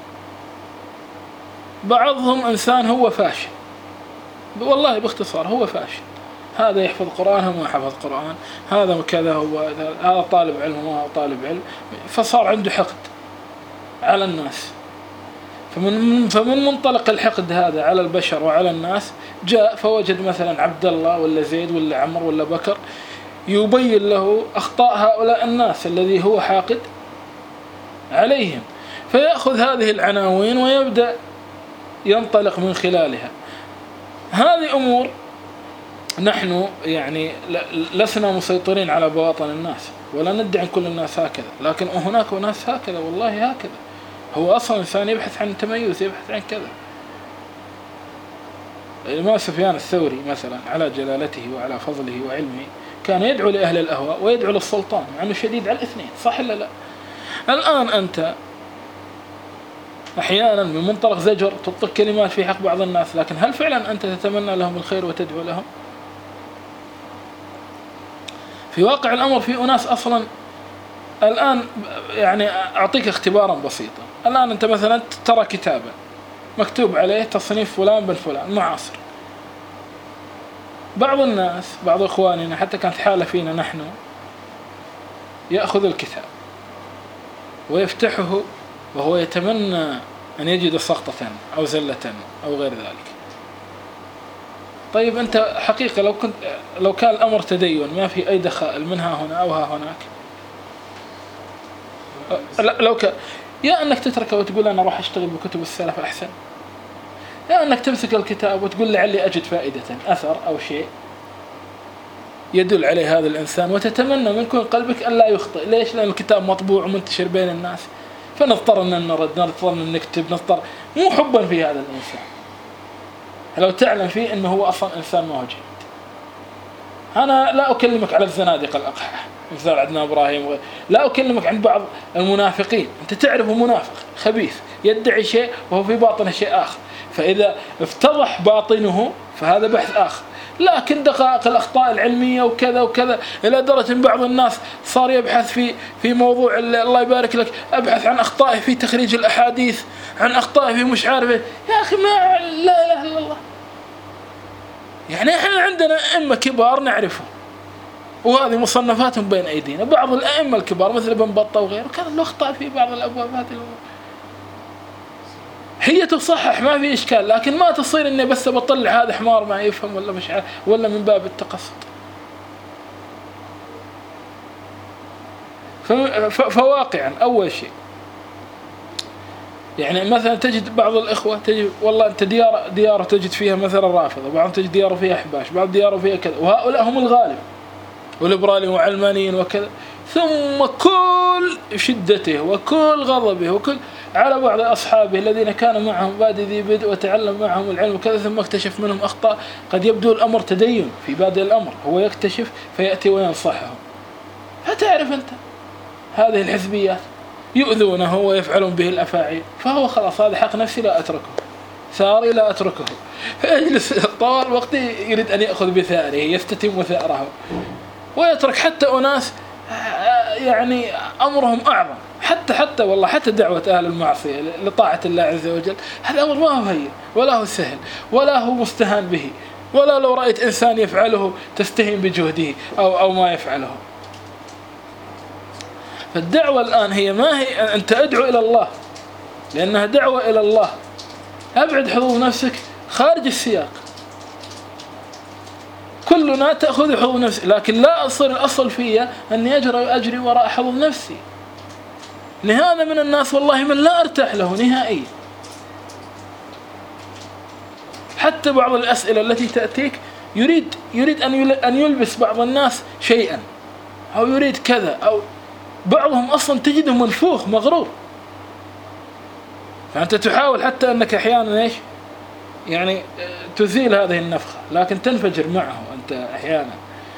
بعضهم إنسان هو فاشل، والله باختصار هو فاشل، هذا يحفظ قرآن هو ما حفظ قرآن، هذا كذا هو هذا طالب علم وما هو طالب علم، فصار عنده حقد على الناس. فمن فمن منطلق الحقد هذا على البشر وعلى الناس جاء فوجد مثلا عبد الله ولا زيد ولا عمر ولا بكر يبين له أخطاء هؤلاء الناس الذي هو حاقد عليهم، فيأخذ هذه العناوين ويبدأ ينطلق من خلالها. هذه أمور نحن يعني لسنا مسيطرين على بواطن الناس، ولا ندعي كل الناس هكذا، لكن هناك ناس هكذا والله هكذا. هو أصلا إنسان يبحث عن تميز، يبحث عن كذا. الإمام سفيان الثوري مثلا على جلالته وعلى فضله وعلمه كان يدعو لأهل الأهواء ويدعو للسلطان، مع أنه شديد على الاثنين، صح ولا لا؟ الآن أنت أحيانا من منطلق زجر تطلق كلمات في حق بعض الناس، لكن هل فعلا أنت تتمنى لهم الخير وتدعو لهم؟ في واقع الأمر في أناس أصلا الآن، يعني أعطيك اختبارا بسيطا. الآن أنت مثلا ترى كتابا مكتوب عليه تصنيف فلان بن فلان معاصر، بعض الناس بعض إخواننا حتى كانت حالة فينا نحن يأخذ الكتاب ويفتحه وهو يتمنى أن يجد سقطة أو زلة أو غير ذلك. طيب أنت حقيقة لو كنت لو كان الأمر تدين ما في أي دخائل منها هنا أو ها هناك، لو ك... يا أنك تتركه وتقول أنا راح أشتغل بكتب السلف أحسن، يا أنك تمسك الكتاب وتقول لعلي أجد فائدة أثر أو شيء يدل عليه هذا الإنسان، وتتمنى من كل قلبك أن لا يخطئ. ليش؟ لأن الكتاب مطبوع ومنتشر بين الناس، فنضطر أن نرد، نضطر أن نكتب، نضطر مو حبا في هذا الإنسان، لو تعلم فيه أنه هو أصلا إنسان ما هو جيد. أنا لا أكلمك على الزنادقة الأقحة مثل عندنا إبراهيم و... لا أكلمك عن بعض المنافقين، أنت تعرفه منافق خبيث يدعي شيء وهو في باطنه شيء آخر، فإذا افتضح باطنه فهذا بحث آخر. لكن دقائق الأخطاء العلمية وكذا وكذا، إلى درجة بعض الناس صار يبحث في في موضوع الله يبارك لك، أبحث عن أخطائه في تخريج الأحاديث، عن أخطائه في مش عارفه. يا أخي ما لا إله إلا الله. يعني إحنا عندنا أئمة كبار نعرفه وهذه مصنفاتهم بين أيدينا، بعض الأئمة الكبار مثل ابن بطة وغيره كان له أخطاء في بعض الأبواب هذه الأمور. هي تصحح ما في إشكال، لكن ما تصير إني بس بطلع هذا حمار ما يفهم ولا مش عارف ولا من باب التقصد. فواقعا أول شيء يعني مثلا تجد بعض الإخوة تجد والله أنت ديار ديار تجد فيها مثلا رافضة، بعض تجد دياره فيها أحباش، بعض دياره فيها كذا، وهؤلاء هم الغالب والليبراليين وعلمانيين وكذا. ثم كل شدته وكل غضبه وكل على بعض أصحابه الذين كان معهم بادئ ذي بدء وتعلم معهم العلم وكذا، ثم اكتشف منهم أخطاء. قد يبدو الأمر تدين في بادئ الأمر، هو يكتشف فيأتي وينصحهم. فتعرف أنت هذه الحزبيات يؤذونه ويفعلون به الأفاعيل، فهو خلاص هذا حق نفسي لا أتركه، ثاري لا أتركه، فيجلس طوال الوقت يريد أن يأخذ بثاره يستتم ثاره، ويترك حتى أناس يعني أمرهم أعظم. حتى حتى والله حتى دعوة أهل المعصية لطاعة الله عز وجل هذا أمر ما هو هين ولا هو سهل ولا هو مستهان به، ولا لو رأيت إنسان يفعله تستهين بجهده أو أو ما يفعله. فالدعوة الآن هي ما هي أن تدعو إلى الله، لأنها دعوة إلى الله. أبعد حظوظ نفسك خارج السياق، كلنا تأخذ حظوظ نفسي، لكن لا أصل الأصل فيها أني أجري أجري وراء حظوظ نفسي. لهذا من الناس والله من لا أرتاح له نهائيا. حتى بعض الأسئلة التي تأتيك يريد يريد أن يلبس بعض الناس شيئا، أو يريد كذا، أو بعضهم أصلا تجده منفوخ مغرور. فأنت تحاول حتى أنك أحيانا إيش يعني تزيل هذه النفخة، لكن تنفجر معه أنت أحيانا.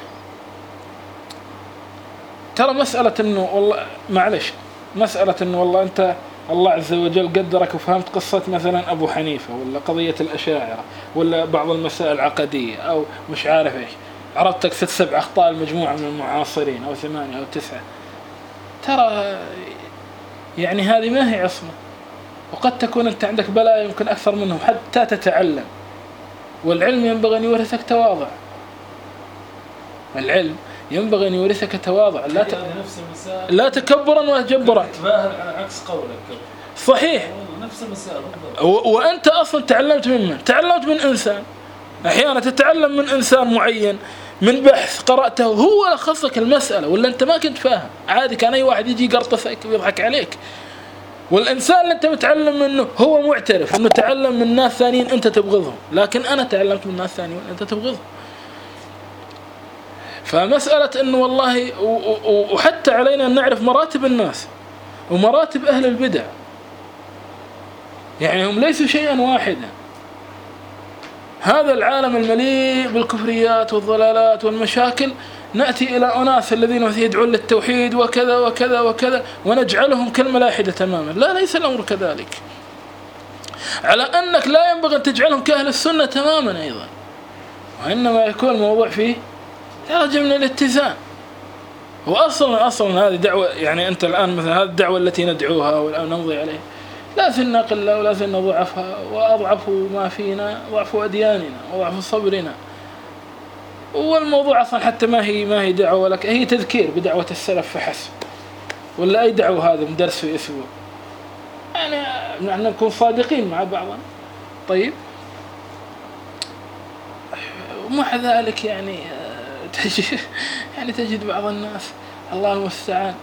ترى مسألة إنه والله معلش مسألة إنه والله أنت الله عز وجل قدرك وفهمت قصة مثلا أبو حنيفة ولا قضية الأشاعرة ولا بعض المسائل العقدية أو مش عارف إيش، عرفتك ست سبع أخطاء المجموعة من المعاصرين أو ثمانية أو تسعة، ترى يعني هذه ما هي عصمة. وقد تكون أنت عندك بلاء يمكن أكثر منهم حتى تتعلم. والعلم ينبغي أن يورثك تواضع، العلم ينبغي أن يورثك تواضع، لا ت... لا تكبرا وتجبرا. تباهل على عكس قولك. صحيح، نفس المسألة. و... وأنت أصلا تعلمت من من؟ تعلمت من إنسان. أحيانا تتعلم من إنسان معين من بحث قرأته هو لخصك المسألة، ولا أنت ما كنت فاهم عادي، كان أي واحد يجي يقرطسك ويضحك عليك. والإنسان اللي أنت متعلم منه هو معترف أنه تعلم من ناس ثانيين أنت تبغضهم، لكن أنا تعلمت من ناس ثانيين أنت تبغضهم. فمسألة أنه والله وحتى علينا أن نعرف مراتب الناس ومراتب أهل البدع، يعني هم ليسوا شيئا واحدا. هذا العالم المليء بالكفريات والضلالات والمشاكل، نأتي إلى أناس الذين يدعون للتوحيد وكذا وكذا وكذا ونجعلهم كالملاحدة تماما. لا، ليس الأمر كذلك، على أنك لا ينبغي أن تجعلهم كأهل السنة تماما أيضا، وإنما يكون الموضوع فيه درجة من الاتزان. وأصلا أصلا هذه دعوة، يعني أنت الآن مثلا هذه الدعوة التي ندعوها والآن نمضي عليها لا زلنا قلة ولا زلنا ضعفها، وأضعف ما فينا ضعف أدياننا وضعف صبرنا. والموضوع أصلا حتى ما هي ما هي دعوة لك، هي تذكير بدعوة السلف فحسب، ولا أي دعوة هذا مدرس في أسبوع. يعني نحن نكون صادقين مع بعضنا. طيب، ومع ذلك يعني تجد يعني تجد بعض الناس الله المستعان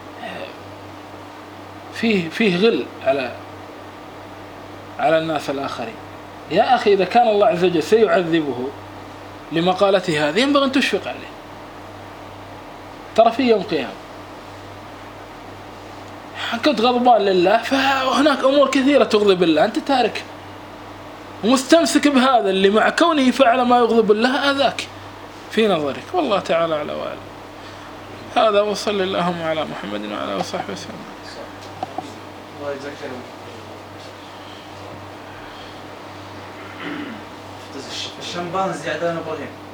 فيه فيه غل على على الناس الآخرين. يا أخي إذا كان الله عز وجل سيعذبه لمقالته هذه ينبغي أن تشفق عليه، ترى في يوم قيامة كنت غضبان لله، فهناك أمور كثيرة تغضب الله أنت تارك ومستمسك بهذا اللي مع كونه فعل ما يغضب الله أذاك في نظرك. والله تعالى على وعلا. هذا وصل اللهم على محمد وعلى آله وصحبه وسلم. الله يجزاك خير. الشمبانزي عدنان إبراهيم